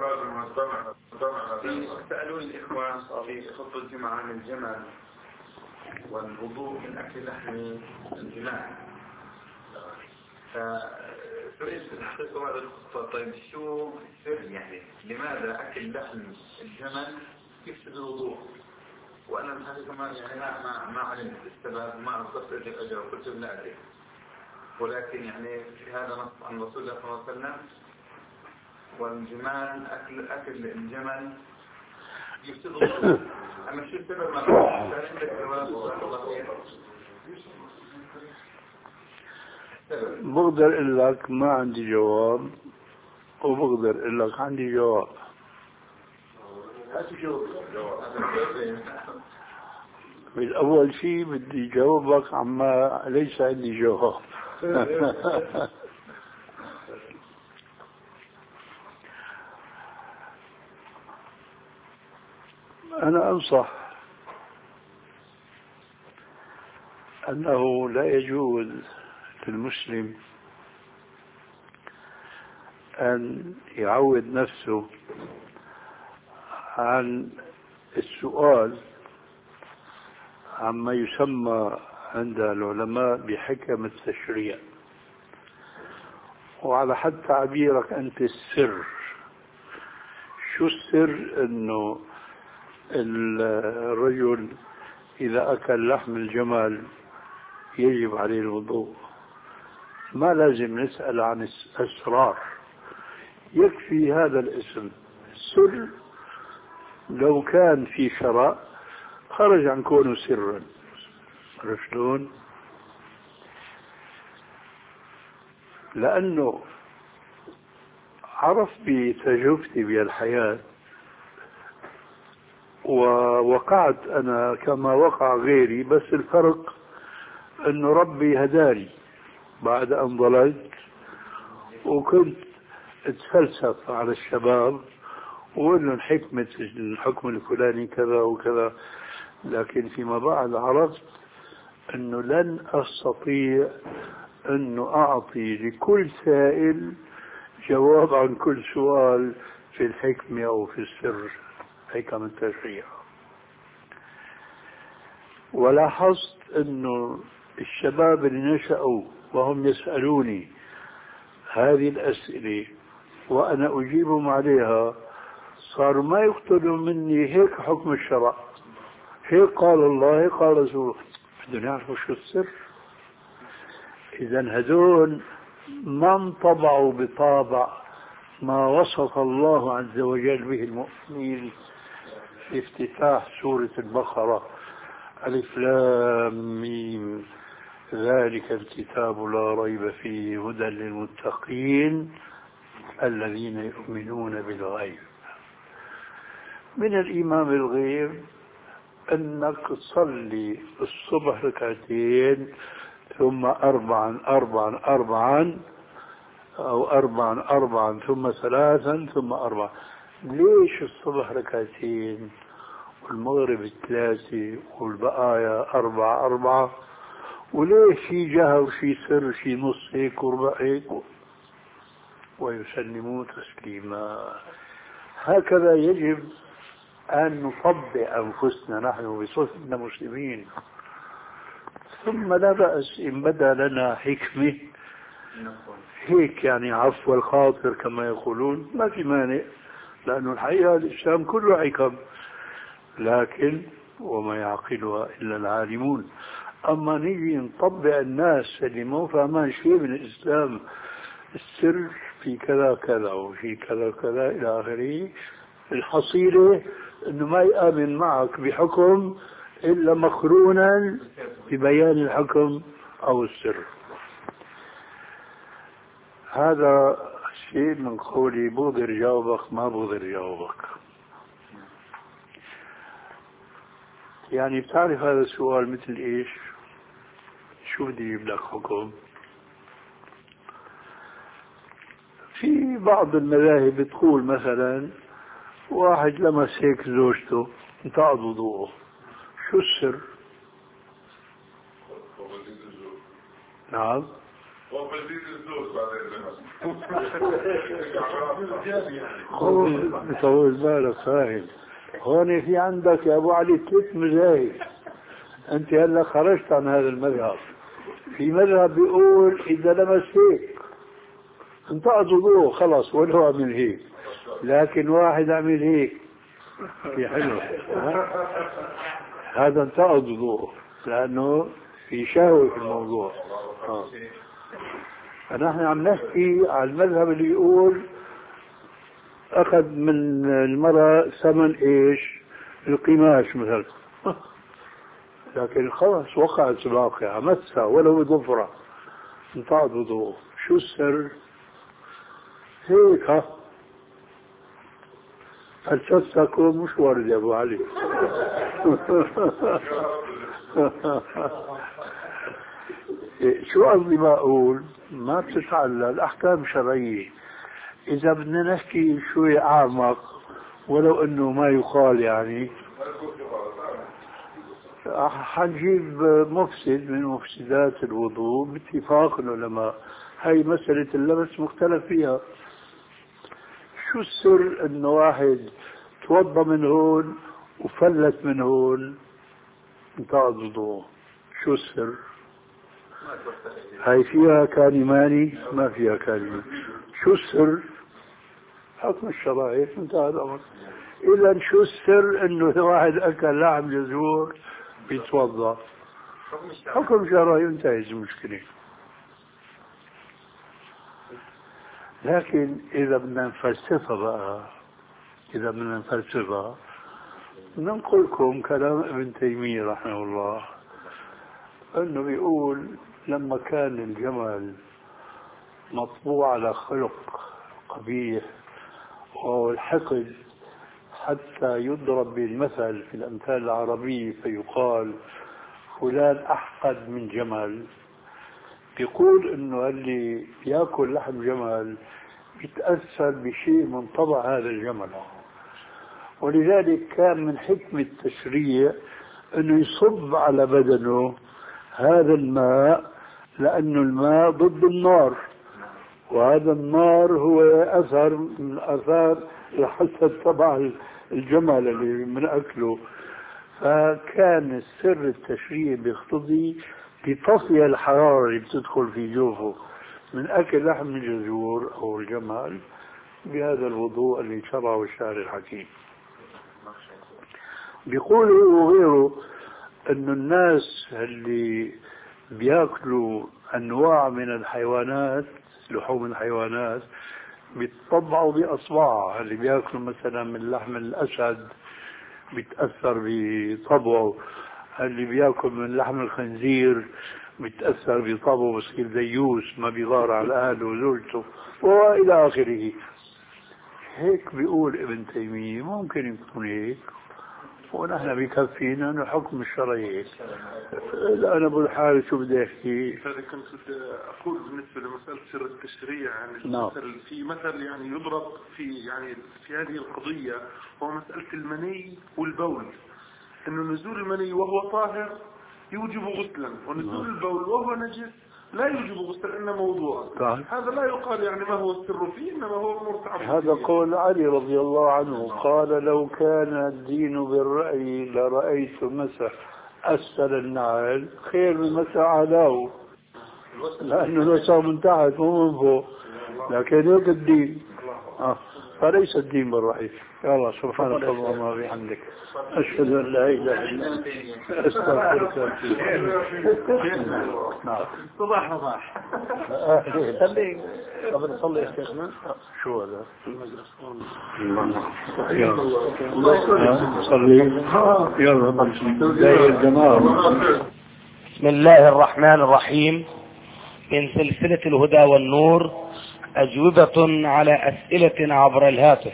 سألوني الإخوان في خطبة الجمعة عن الجمل والوضوء من أكل لحم الجمال، فسئلت الحقيقة هذا الخطبة طيب شو السر يعني لماذا أكل لحم الجمل يفسد الوضوء؟ وأنا الحقيقة ما يعني ما ما علمت السبب، ما أصدقت الأجر وقلت لا أدري، ولكن يعني في هذا نص عن رسول الله صلى الله عليه وسلم والجمال أكل أكل الجمل يفسد الوضوء. أما شو السبب ما عندك جواب؟ بقدر اقول لك ما عندي جواب، وبقدر اقول لك عندي جواب. بالأول شيء بدي جاوبك عما ليس عندي جواب. أنا أنصح أنه لا يجوز للمسلم أن يعود نفسه عن السؤال عما يسمى عند العلماء بحكم التشريع، وعلى حد تعبيرك أنت السر. شو السر؟ أنه الرجل إذا أكل لحم الجمل يجب عليه الوضوء. ما لازم نسأل عن الأسرار، يكفي هذا الاسم. السر لو كان في شرع خرج عن كونه سرا. شلون؟ لأنه عرف بتجربتي بالحياة، ووقعت أنا كما وقع غيري، بس الفرق أنه ربي هداني بعد أن ضللت وكنت اتفلسف على الشباب وقلنا الحكمة الحكم الفلاني كذا وكذا، لكن فيما بعد عرفت أنه لن أستطيع أنه أعطي لكل سائل جواب عن كل سؤال في الحكمة أو في السر حكم التشريع. ولاحظت أنه الشباب اللي نشأوا وهم يسألوني هذه الأسئلة وأنا أجيبهم عليها صاروا ما يقتلوا مني هيك حكم الشرع، هيك قال الله هيك قال رسوله، بدهم يعرفوا شو السر. إذا هذول ما انطبعوا بطابع ما وصف الله عز وجل به المؤمنين في افتتاح سورة البقرة: ألف لام ميم ذلك الكتاب لا ريب فيه هدى للمتقين الذين يؤمنون بالغيب. من الإيمان بالغيب أنك تصلي الصبح ركعتين ثم أربعا أربعا أربعا أو أربعا أربعا ثم ثلاثا ثم أربعا. ليش الصبح ركعتين والمغرب ثلاثة والبقايا أربعة أربعة؟ وليش شي جهر شي سر شي نص هيك وربع هيك؟ ويسلموا تسليما. هكذا يجب أن نطبع أنفسنا نحن بصفتنا مسلمين. ثم لا بأس إن بدا لنا حكمة هيك يعني عفو الخاطر كما يقولون، ما في مانع، لأنه الحقيقة الإسلام كله حكم، لكن وما يعقلها إلا العالمون. أما نيجي نطبع الناس اللي مو فاهمان شيء من الإسلام، السر في كذا كذا وفي كذا كذا إلى آخره، الحصيلة أنه ما يآمن معك بحكم إلا مقرونا ببيان الحكم أو السر. هذا شيء من قولي بقدر جاوبك ما بقدر جاوبك. يعني بتعرف هذا السؤال مثل إيش؟ شو بدي يجيب لك حكم؟ في بعض المذاهب بتقول مثلا واحد لمس هيك زوجته انتقض وضوءه، شو السر؟ نعم طول بالك فاهم. هون في عندك يا ابو علي ثلاث مذاهب، انت هلا خرجت عن هذا المذهب. في مذهب بيقول اذا لمس هيك انتقض وضوءه خلاص ولو عمل هيك، لكن واحد عمل هيك في حلو هذا انتقض وضوءه لانه في شهوة في الموضوع. آه. فنحن عم نحكي على المذهب اللي يقول أخذ من المرأة ثمن إيش؟ القماش مثلا، لكن خلاص وقعت الواقعة مسها ولو بضفرة انتقض وضوءه. شو السر؟ هيك ها فلسفتكم مش وارد يا أبو علي. شو قصدي ما أقول؟ ما بتتعلق الأحكام شرعية. إذا بدنا نحكي شوي أعمق ولو أنه ما يقال يعني حنجيب مفسد من مفسدات الوضوء باتفاق العلماء. هاي مسألة اللبس مختلف فيها. شو السر أنه واحد توضى من هون وفلت من هون انتقض وضوءه؟ شو السر؟ هاي فيها كلماني ما فيها كلمة. شو السر؟ حكم الشرائع انتهى الأمر. إذا شو السر إنه واحد أكل لحم جزور بيتوضأ؟ حكم شرعي انتهت المشكلة. لكن إذا بدنا نفلسفها بقى، إذا بدنا نفلسفها ننقل لكم كلام ابن تيمية رحمه الله، أنه بيقول لما كان الجمل مطبوع على خلق قبيح والحقد حتى يضرب بالمثل في الأمثال العربية فيقال فلان أحقد من جمل، بيقول إنه اللي يأكل لحم جمل بيتأثر بشيء من طبع هذا الجمل، ولذلك كان من حكمة التشريع إنه يصب على بدنه هذا الماء، لأنه الماء ضد النار، وهذا النار هو أثر من أثار الحسد تبع الجمل اللي من أكله. فكان السر التشريع بيقتضي بتصفية الحرارة اللي بتدخل في جوفه من أكل لحم الجزور أو الجمل بهذا الوضوء اللي شرعه الشارع الحكيم. بيقولوا وغيره أن الناس اللي بياكلوا أنواع من الحيوانات، لحوم الحيوانات، بيتطبعوا بأصبعها. اللي بياكلوا مثلا من لحم الأسد بيتأثر بطبعه، اللي بياكل من لحم الخنزير بيتأثر بطبعه، بصير ديوس ما بيغار على أهله وزوجته وإلى آخره. هيك بيقول ابن تيمية. ممكن يكون هيك ونحن بكفينا انه حكم الشرعي. انا ابو الحارث شو بدي احكي؟ هذا كنت اقول بالنسبه لمساله سر التشريع، يعني نعم. مثل في مثل يعني يضرب في يعني في هذه القضيه، هو مساله المني والبول، انه نزول المني وهو طاهر يوجب غسلا، ونزول البول وهو نجس لا يوجب غسلا انما وضوءا. هذا لا يقال يعني ما هو السر فيه، انما هو امور تعبديه. هذا قول علي رضي الله عنه، قال لو كان الدين بالرأي لرأيت مسح أسفل النعل خير من مسح أعلاه، لأنه مسح من تحت مو من فوق، لكن هيك الدين. آه. فليس الدين بالرأي. يا الله سبحانك اللهم وبحمدك أشهد أن لا إله إلا أنت أستغفرك وأتوب إليك. نعم صباح صباح خليك قبل نصلي يا شيخنا. شو هذا؟ صلي يلا زي الجماعة. بسم الله الرحمن الرحيم. من سلسلة الهدى والنور أجوبة على أسئلة عبر الهاتف.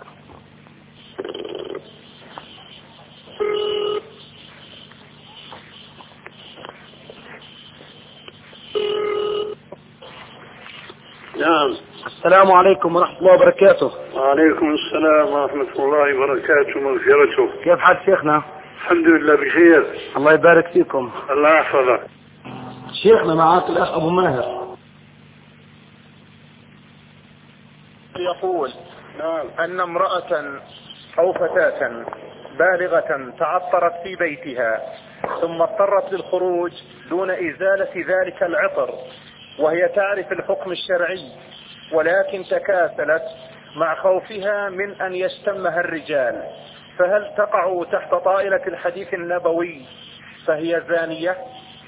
نعم. السلام عليكم ورحمة الله وبركاته. وعليكم السلام ورحمة الله وبركاته ومغفرته. كيف حال شيخنا؟ الحمد لله بخير. الله يبارك فيكم. الله يحفظك. شيخنا معاك الأخ أبو ماهر. يقول نعم. أن امرأة أو فتاة بالغة تعطرت في بيتها ثم اضطرت للخروج دون إزالة ذلك العطر وهي تعرف الحكم الشرعي ولكن تكاسلت مع خوفها من أن يشتمها الرجال، فهل تقع تحت طائلة الحديث النبوي فهي زانية؟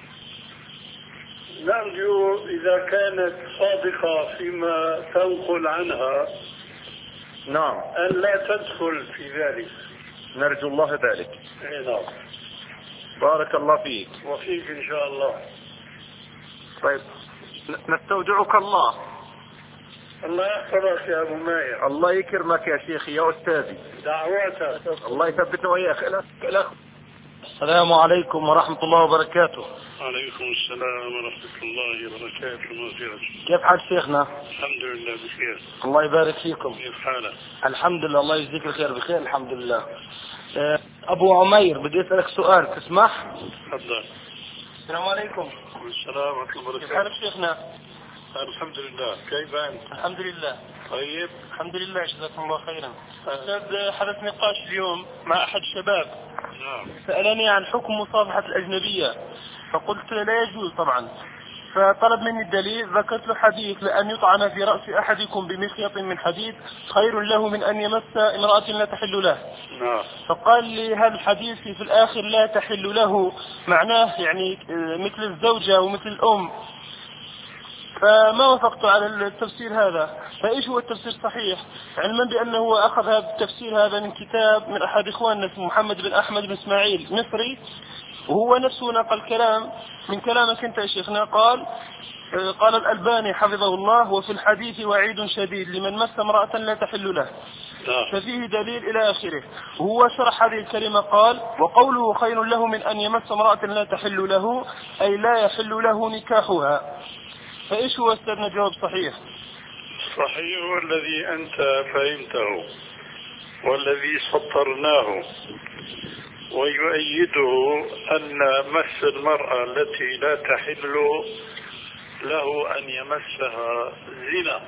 نرجو إذا كانت صادقة فيما تنقل عنها نعم أن لا تدخل في ذلك. نرجو الله ذلك. نعم. بارك الله فيك. وفيك إن شاء الله. طيب نستودعك الله. الله يحفظك يا أبو ماير. الله يكرمك يا شيخي يا أستاذي. دعواتك. الله يثبتنا وإياك. الأخ. السلام عليكم ورحمة الله وبركاته. وعليكم السلام ورحمة الله وبركاته ومغفرته. كيف حال شيخنا؟ الحمد لله بخير. الله يبارك فيكم. كيف حالك؟ الحمد لله الله يجزيك الخير بخير الحمد لله. أبو عمير بدي أسألك سؤال تسمح؟ تفضل. السلام عليكم. السلام ورحمة الله وبركاته. كيف حالك شيخنا؟ الحمد لله. كيف أنت؟ الحمد لله. طيب. الحمد لله جزاكم الله خيرا. أستاذ حدث نقاش اليوم مع أحد الشباب. نعم. سألني عن حكم مصافحة الأجنبية فقلت لا يجوز طبعا، فطلب مني الدليل. ذكرت له حديث لأن يطعن في رأس أحدكم بمخيط من حديد خير له من أن يمس امرأة لا تحل له. نعم. فقال لي هل الحديث في الآخر لا تحل له معناه يعني مثل الزوجة ومثل الأم، فما وافقت على التفسير هذا. فإيش هو التفسير الصحيح علما بأنه أخذ هذا التفسير هذا من كتاب من أحد إخواننا اسمه محمد بن أحمد بن إسماعيل مصري، وهو نفسه نقل كلام من كلامك أنت يا شيخنا. قال قال الألباني حفظه الله وفي الحديث وعيد شديد لمن مس امرأة لا تحل له، ففيه دليل إلى آخره. وهو شرح هذه الكلمة قال وقوله خير له من أن يمس امرأة لا تحل له أي لا يحل له نكاحها. فإيش هو أستاذنا جواب صحيح؟ صحيح هو الذي أنت فهمته والذي سطرناه، ويؤيده أن مس المرأة التي لا تحل له أن يمسها زنا.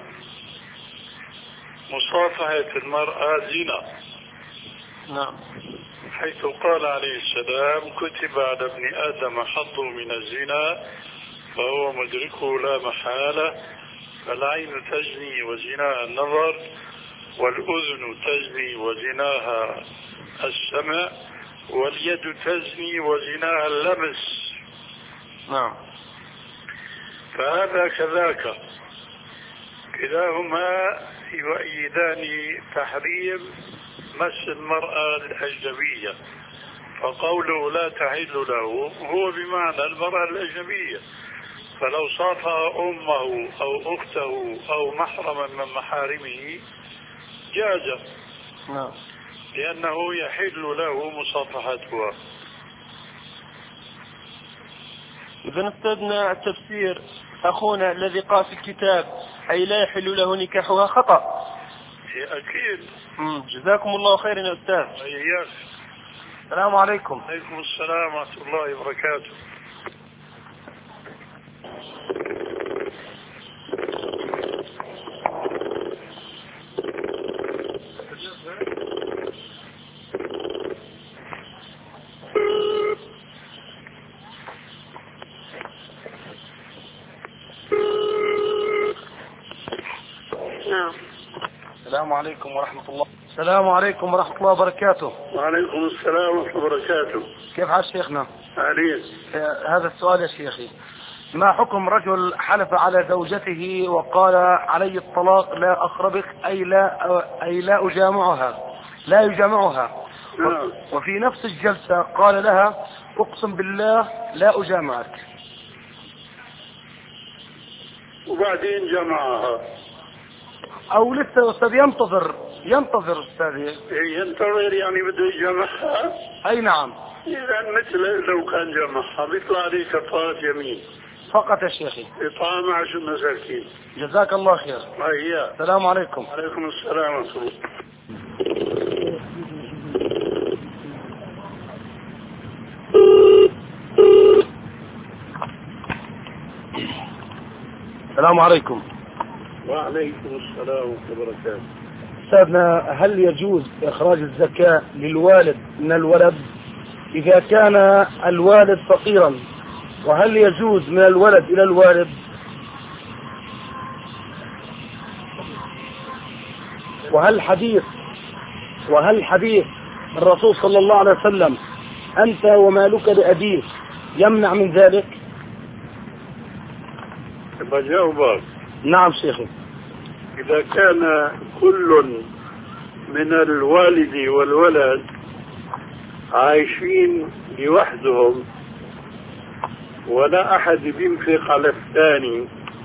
مصافحة المرأة زنا. نعم. حيث قال عليه السلام كتب على ابن آدم حظه من الزنا فهو مدركه لا محالة، فالعين تزني وزناها النظر، والأذن تزني وزناها السمع، واليد تزني وزناها اللمس. نعم. فهذا كذاك كلاهما يؤيدان تحريم مس المرأة الأجنبية، فقوله لا تحل له هو بمعنى المرأة الأجنبية، فلو صافها أمه أو أخته أو محرما من محارمه جاز، نعم. لأنه يحل له مصافحتها. إذا استاذنا التفسير أخونا الذي قال في الكتاب أي لا يحل له نكاحها خطأ. أكيد. جزاكم الله خيرا يا أستاذ. إياك. السلام عليكم. عليكم السلام ورحمة الله وبركاته. السلام عليكم ورحمة الله. السلام عليكم ورحمة الله وبركاته. وعليكم السلام ورحمة الله وبركاته. كيف حال شيخنا؟ عليك. هذا السؤال يا شيخي، ما حكم رجل حلف على زوجته وقال علي الطلاق لا أقربك أي لا أي لا أجامعها لا يجامعها نعم. وفي نفس الجلسة قال لها أقسم بالله لا أجامعك، وبعدين جمعها أو لسه أستاذ ينتظر ينتظر أستاذي ينتظر يعني بده يجمعها؟ أي نعم. إذا مثل لو كان جمعها بيطلع عليه كفارة يمين فقط يا شيخي، إطعام عشر مساكين. جزاك الله خير. هيا. السلام عليكم. وعليكم السلام ورحمة الله. السلام عليكم. وعليكم السلام ورحمة الله وبركاته. أستاذنا، هل يجوز إخراج الزكاة للوالد من الولد إذا كان الوالد فقيرا؟ وهل يجوز من الولد إلى الوالد؟ وهل حديث وهل حديث الرسول صلى الله عليه وسلم أنت ومالك لأبيك يمنع من ذلك؟ بجاوبك. نعم شيخي. إذا كان كل من الوالد والولد عايشين لوحدهم ولا أحد بينفق على الثاني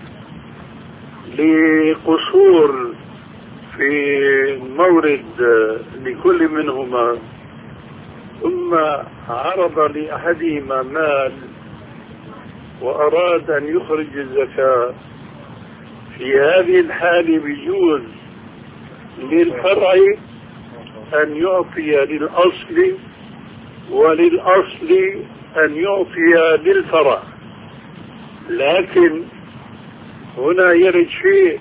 لقصور في مورد لكل منهما، ثم عرض لأحدهما مال وأراد أن يخرج الزكاة، في هذه الحالة بيجوز للفرع أن يعطي للأصل وللأصل أن يعطي للفرع. لكن هنا يرد شيء،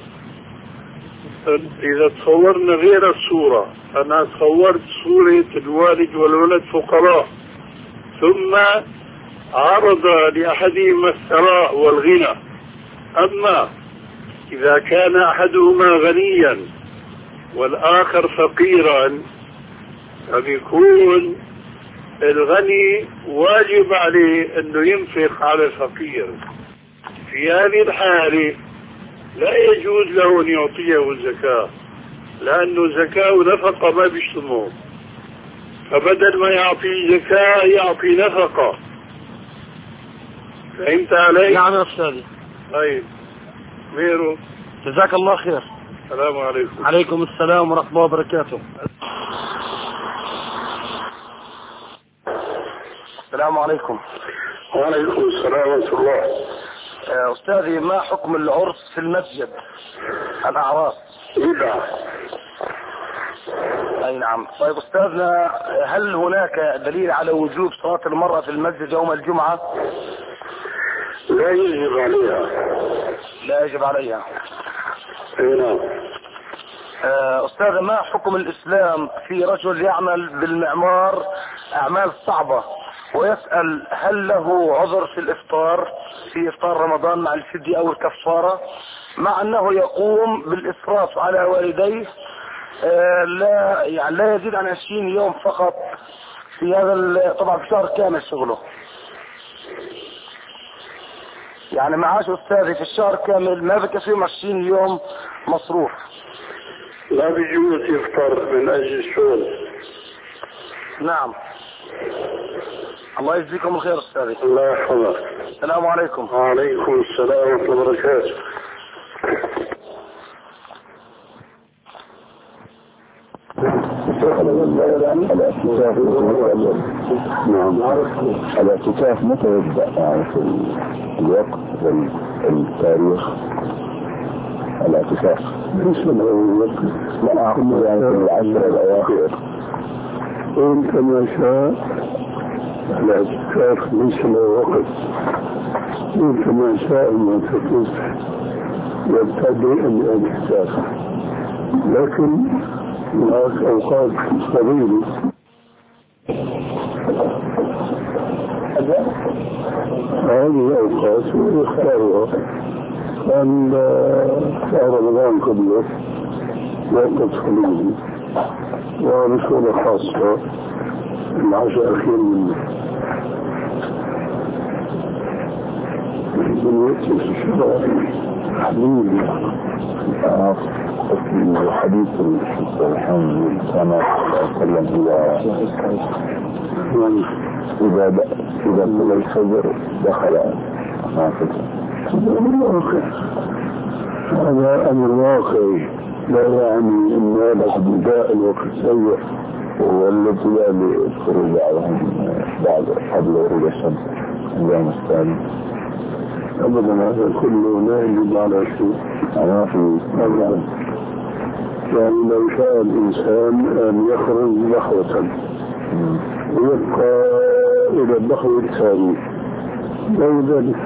إذا تصورنا غير الصورة، أنا تصورت صورة الوالد والولد فقراء ثم عرض لأحدهما الثراء والغنى، أما إذا كان أحدهما غنيا والآخر فقيرا فبيكون الغني واجب عليه أنه ينفق على الفقير. في هذه الحالة لا يجوز له أن يعطيه الزكاة، لأنه زكاة ونفقة ما بيشتموا، فبدل ما يعطي زكاة يعطي نفقة. فهمت علي؟ نعم يا أستاذي. طيب غيره. جزاك الله خير. السلام عليكم. عليكم السلام ورحمة الله وبركاته. السلام عليكم. وعليكم السلام ورحمة الله. أستاذي، ما حكم العرس في المسجد؟ الأعراس. بدعة. أي نعم. طيب أستاذنا، هل هناك دليل على وجوب صلاة المرأة في المسجد يوم الجمعة؟ لا يجب عليها. لا يجب عليها. أي نعم. أستاذ، ما حكم الإسلام في رجل يعمل بالمعمار أعمال صعبة ويسأل هل له عذر في الإفطار في إفطار رمضان مع الفدية أو الكفارة، مع أنه يقوم بالإسراف على والديه لا يعني لا يزيد عن عشرين يوم فقط في هذا طبعا في شهر كامل شغله، يعني معاش أستاذي في الشهر كامل ما بكفي عشرين يوم مصروف. لا بيجوز يفطر من أجل الشغل. نعم. الله يجزيكم الخير أستاذي. الله يحفظك. السلام عليكم. وعليكم السلام ورحمة الله وبركاته. نعم. الاعتكاف متى يبدأ؟ يعني في الوقت والتاريخ الاعتكاف بالنسبة للوقت؟ لا أقول يعني في العشر الأواخر. وانت ما شاء الاعتكاف ليس له وقت، وانت ما شاء المعتكف يبتدئ الاعتكاف، لكن هناك اوقات طويلة. هذه اوقات يختارها كان شهر رمضان كله وقت خليجي وبصورة خاصة العشاء الأخير منه بالوقت الشباب حبيبي الحديث الحمد كما تكلم إذا إذا إذا طلع الفجر دخل نافذ. هذا أمر واقعي لا يعني أن هذا ابتداء الوقت سيء والابتداء للخروج عليهم بعد قبل غروب الشمس اليوم الثاني أبدا. هذا كله لا يجب على شيء. أنا في أبدا. يعني لو شاء الإنسان أن يخرج لحظة ويبقى إلى اللحظة الثاني لو ذلك،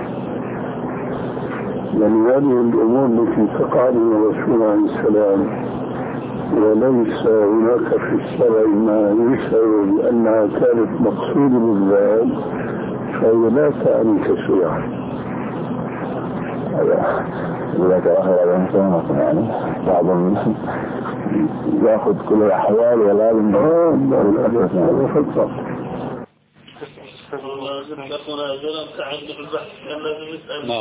يعني هذه الأمور التي تقع من الرسول عليه السلام وليس هناك في الشرع ما يشعر بأنها كانت مقصودة بالذات فهي لا تعني كشيئا. إذا تأخر الإنسان يعني بعضهم يأخذ كل الأحوال ولا يمكن هذا خطأ. نعم.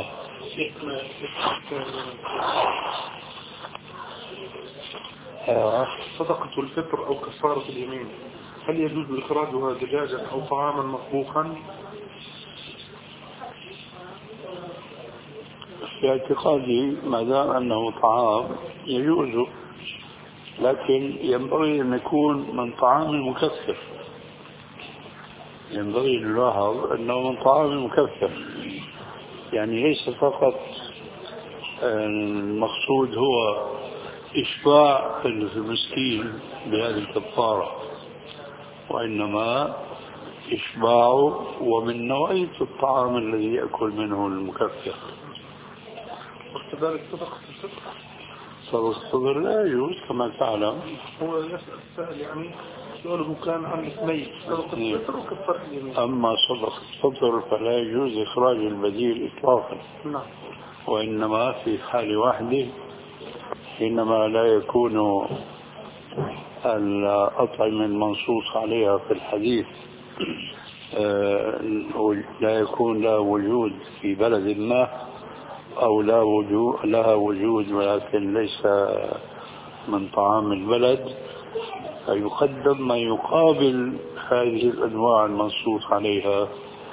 صدقة الفطر أو كفارة اليمين هل يجوز إخراجها دجاجا أو طعاما مطبوخا؟ في اعتقادي ما دام أنه طعام يجوز، لكن ينبغي أن يكون من طعام مكثف. ينبغي نلاحظ أنه من طعام مكثف، يعني ليس فقط المقصود هو إشباع المسكين بهذه الكفارة، وإنما إشباعه ومن نوعية الطعام الذي يأكل منه المكثف. وكذلك صدقة الفطر صدقة الفطر لا يجوز كما تعلم. هو يسأل السائل يعني سؤاله كان عن اثنين صدقة الفطر وكفارة اليمين. أما صدقة الفطر فلا يجوز إخراج البديل إطلاقا. نعم. وإنما في حال واحدة حينما لا يكون الأطعمة المنصوص عليها في الحديث لا يكون لها وجود في بلد ما أو لا وجود لها وجود ولكن ليس من طعام البلد، فيقدم ما يقابل هذه الأنواع المنصوص عليها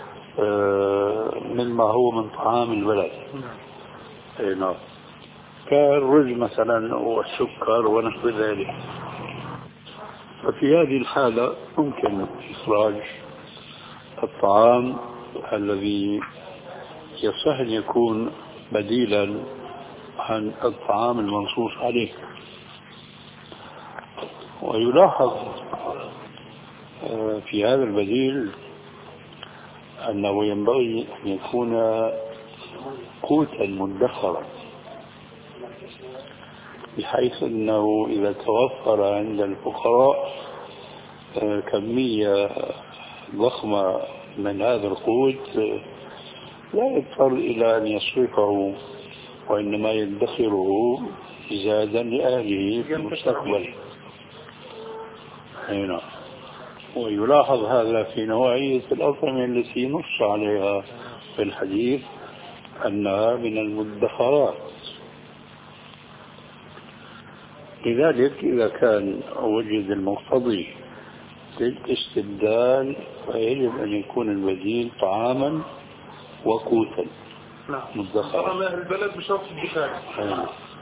مما هو من طعام البلد. نعم. كالرز مثلا والسكر ونحو ذلك. ففي هذه الحالة ممكن إخراج الطعام الذي يصح أن يكون بديلا عن الطعام المنصوص عليه. ويلاحظ في هذا البديل أنه ينبغي أن يكون قوتا مدخرا، بحيث أنه إذا توفر عند الفقراء كمية ضخمة من هذا القوت لا يضطر إلى أن يصرفه، وإنما يدخره زادا لأهله في المستقبل. هنا ويلاحظ هذا في نوعية الأطعمة التي نص عليها في الحديث أنها من المدخرات. لذلك إذا كان وجد المقتضي للاستبدال فيجب أن يكون البديل طعاما وقوتا نعم. مدخرا. طعام أهل البلد بشرط الدخان.